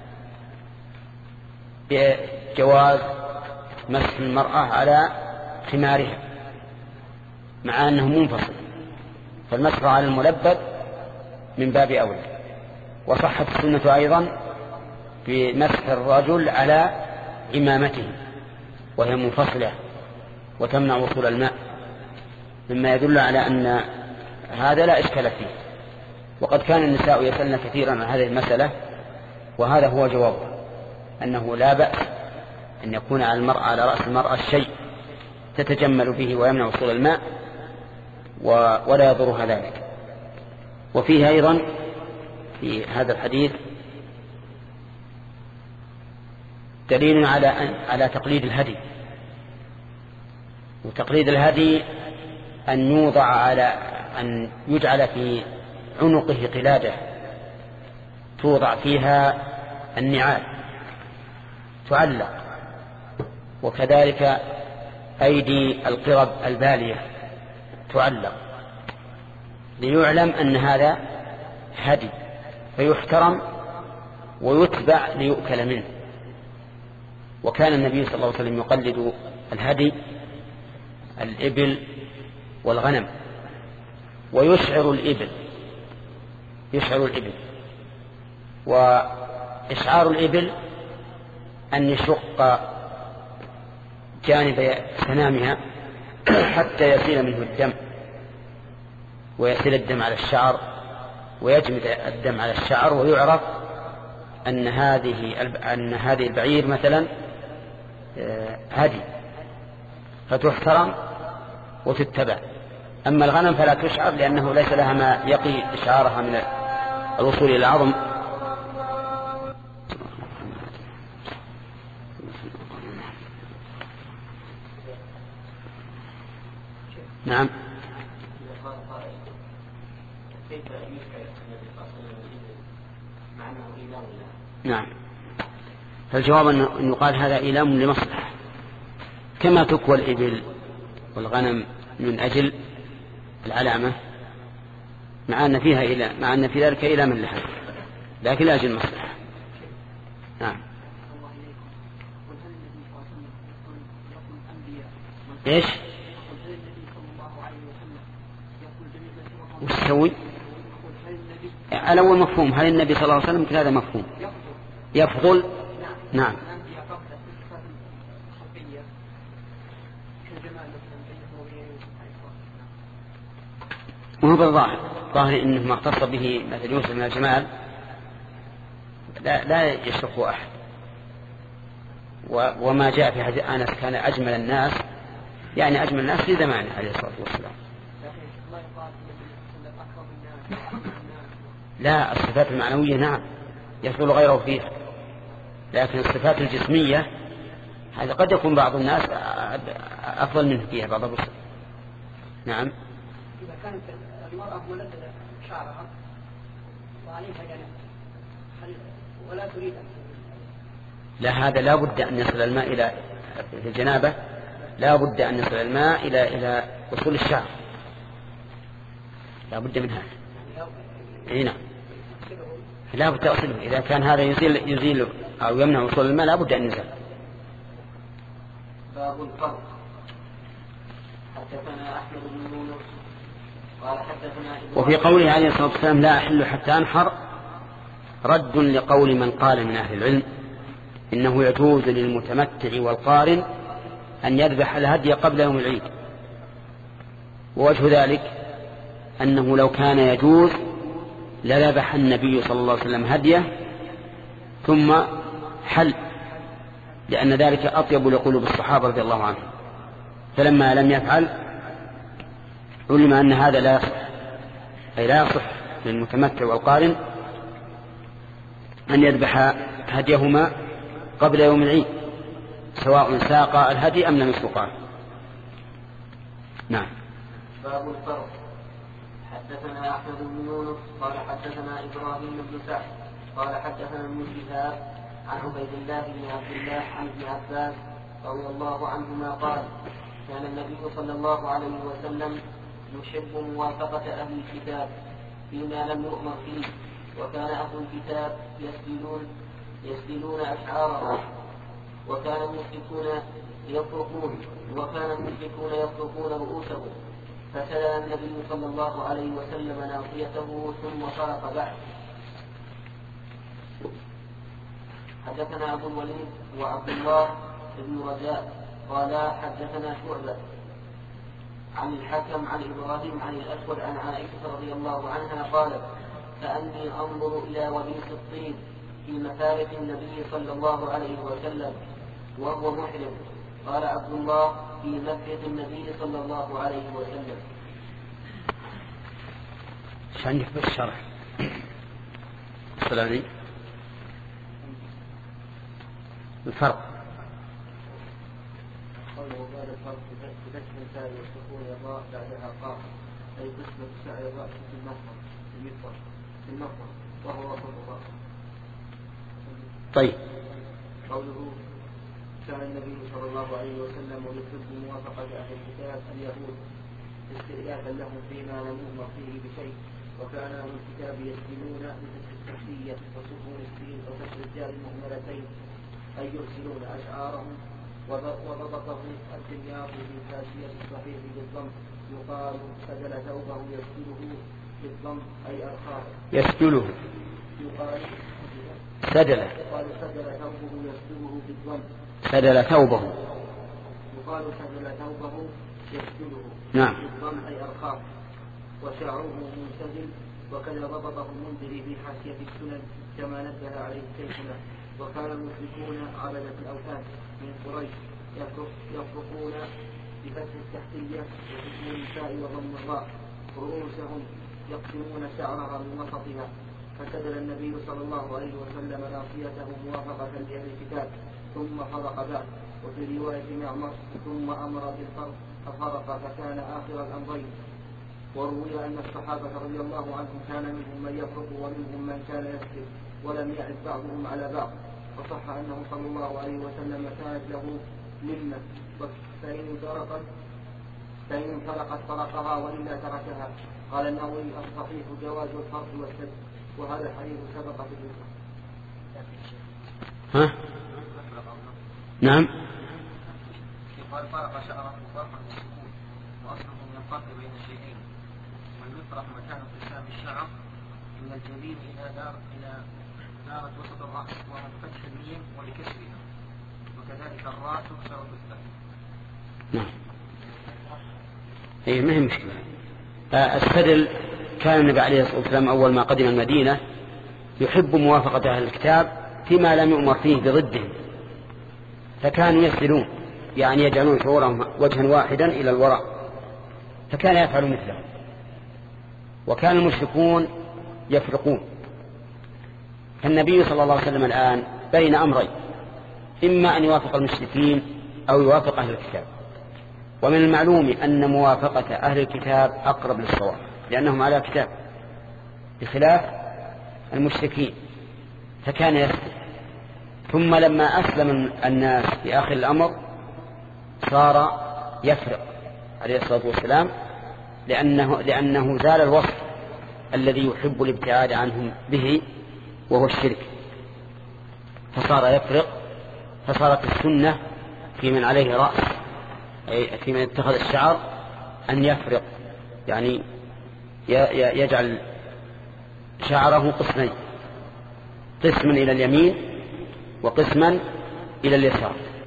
بجواز مسح المرأة على خمارها مع أنه منفصل فالمسح على الملبد من باب أولى. وصحت السنة أيضا بمسح الرجل على عمامته وهي منفصلة وتمنع وصول الماء مما يدل على أن هذا لا إشكال فيه. وقد كان النساء يسألن كثيرا عن هذه المسألة وهذا هو جوابه أنه لا بأس أن يكون على المرأة على رأس المرأة الشيء تتجمل به ويمنع وصول الماء ولا يضرها ذلك. وفيه أيضا في هذا الحديث دليل على على تقليد الهدي. وتقليد الهدي أن يوضع على أن يجعل في عنقه قلادة توضع فيها النعال تعلق وكذلك أيدي القرب البالية تعلق ليعلم أن هذا هدي فيحترم ويتبع ليؤكل منه. وكان النبي صلى الله عليه وسلم يقلد الهدي الإبل والغنم ويشعر الإبل يشعر الإبل وإشعار الإبل أن يشق جانب سنامها حتى يسيل منه الدم ويسيل الدم على الشعر ويجمد الدم على الشعر، ويعرف أن هذه أن هذه البعير مثلا هدي فتحترم وتتبع. أما الغنم فلا تشعر لأنه ليس لها ما يقي إشعارها من الوصول إلى العظم. نعم. نعم. فالجواب أن يقال هذا إيلام لمصلحة، كما تكوى الإبل والغنم من أجل العلامة، مع أن فيها إيلام، مع أن في ذلك إيلام لها، لكن لا أجل مصلحة. نعم. إيش؟ وش تسوي؟ الأول مفهوم، هل النبي صلى الله عليه وسلم هذا مفهوم يفضل؟ نعم. وهو بالظاهر ظاهر إنه ما اختص به مثل يوسف من الجمال لا, لا يشركه أحد، وما جاء في حديث أنس كان أجمل الناس، يعني أجمل الناس في زمانه عليه الصلاة والسلام. لا، الصفات المعنوية نعم يفضل غيره فيها، لكن الصفات الجسمية هذا قد يكون بعض الناس أفضل منه فيها بعض الرسل. نعم. إذا كانت المرأة ملددة شعرها وعليها جنب ولا تريد، لا، هذا لا بد أن يصل الماء إلى الجنابة، لا بد أن يصل الماء إلى إلى وصول الشعر، لا بد من هذا. هنا لا بد أصله، إذا كان هذا يزيل يزيل أو يمنع وصول الماء لا بد أن ينزل. باب الفرق. حدثنا أحمد بن يونس قال حدثنا. وفي قوله عليه الصلاة والسلام لا أحل حتى أنحر رد لقول من قال من أهل العلم إنه يجوز للمتمتع والقارن أن يذبح الهدي قبل يوم العيد، ووجه ذلك أنه لو كان يجوز لذبح النبي صلى الله عليه وسلم هديه ثم حل، لأن ذلك أطيب لقلوب الصحابة رضي الله عنهم، فلما لم يفعل علم أن هذا لا يصح، أي لا يصح للمتمتع والقارن أن يذبح هديهما قبل يوم العيد سواء ساق الهدي أم لم يسوقه. نعم. باب الفرق. حدثنا أحمد بن يونس قال حدثنا إبراهيم بن سعد قال حدثنا ابن شهاب عن عبيد الله بن عبد الله عن ابن عباس رضي الله عنهما قال كان النبي صلى الله عليه وسلم يحب موافقة أهل الكتاب فيما لم يؤمر فيه، وكان أهل الكتاب يسدلون يسدلون أشعارهم، وكان المشركون يطرقون وكان المشركون يطرقون رؤوسهم، فسدل النبي صلى الله عليه وسلم ناصيته ثم فرق بعد. حدثنا أبو الوليد وعبد الله بن رجاء قال حدثنا شعبة عن الحكم عن إبراهيم عن الأسود عن عائشة رضي الله عنها قالت كأني أنظر إلى وبيس الطين في مفارق النبي صلى الله عليه وسلم وهو محرم. قال عبد الله في مفرق النبي صلى الله عليه وسلم. شان يحب الشرح السلامي الفرق. قوله بعد الفرق بكسر التاء والسكون الراء بعدها قاف، أي قسمة سعي الرأس في المفرق في المفرق في المفرق وهو وسط الرأس. طيب. قوله كان النبي صلى الله عليه وسلم يحب موافقة أهل الكتاب اليهود استئلافا لهم فيما لم يؤمر فيه بشيء، وكان أهل الكتاب يسلمون بفتح الشخصية وسكون السين وكسر الجار المهملتين أي يرسلون أشعارهم، وضبطه الدمياط في الكاشية الصحيح بالضم يقال سجل ثوبه يسجله بالضم أي أرخاه يسجله يقال سجل يقال سجل ثوبه يسجله بالضم سجل ثوبه يقال سجل ثوبه يسجله نعم بالضم أي أرخاه. وشعره منسدل، وكذا ضبطه المنذري في حاشية السنن كما نبه عليه شيخنا. وكان المشركون عبدة الأوثان من قريش يفرقون بفتح التحتية وحكم النساء وضم الراء رؤوسهم يقسمون شعرها من وسطها، فسدل النبي صلى الله عليه وسلم ناصيته موافقة لأهل الكتاب ثم فرق ذاك. وفي رواية معمر ثم أمر بالفرق ففرق فكان آخر الأمرين. وروي أن الصحابة رضي الله عنهم كان منهم من يفرق ومنهم من كان يسكت ولم يعد بعضهم على بعض. وصح أنه صلى الله عليه وسلم كانت له منة، فإن فرقت فإن فرقت فرقها وإلا تركها. قال النووي الصحيح جواز الفرق والسد، وهذا الحديث سبق في الذكر. ها؟ نعم. قال فرق شعره فرقا بالسكون، وأصله من الفرق بين الشيئين. والمفرق مكان انقسام الشعر من الجبين إلى دار إلى دارة وسط الرأس، وهو بفتح الميم ولكسرها، وكذلك الراء تكسر بالفتح. نعم. اي ما هي مشكلة. آه السدل كان النبي عليه الصلاة والسلام أول ما قدم المدينة يحب موافقة أهل الكتاب فيما لم يؤمر فيه بضدهم، فكانوا يسدلون يعني يجعلون شعورهم وجها واحدا إلى الوراء، فكان يفعل مثله. وكان المشركون يفرقون. فالنبي صلى الله عليه وسلم الآن بين أمرين، إما أن يوافق المشركين أو يوافق أهل الكتاب. ومن المعلوم أن موافقة أهل الكتاب أقرب للصواب لأنهم على كتاب، بخلاف المشركين فكان يسلم. ثم لما أسلم الناس في آخر الأمر صار يفرق عليه الصلاة والسلام، لأنه, لأنه زال الوصف الذي يحب الابتعاد عنهم به وهو الشرك، فصار يفرق. فصارت السنة في من عليه رأس، أي في من اتخذ الشعر، أن يفرق، يعني يجعل شعره قسمين، قسما إلى اليمين وقسما إلى اليسار.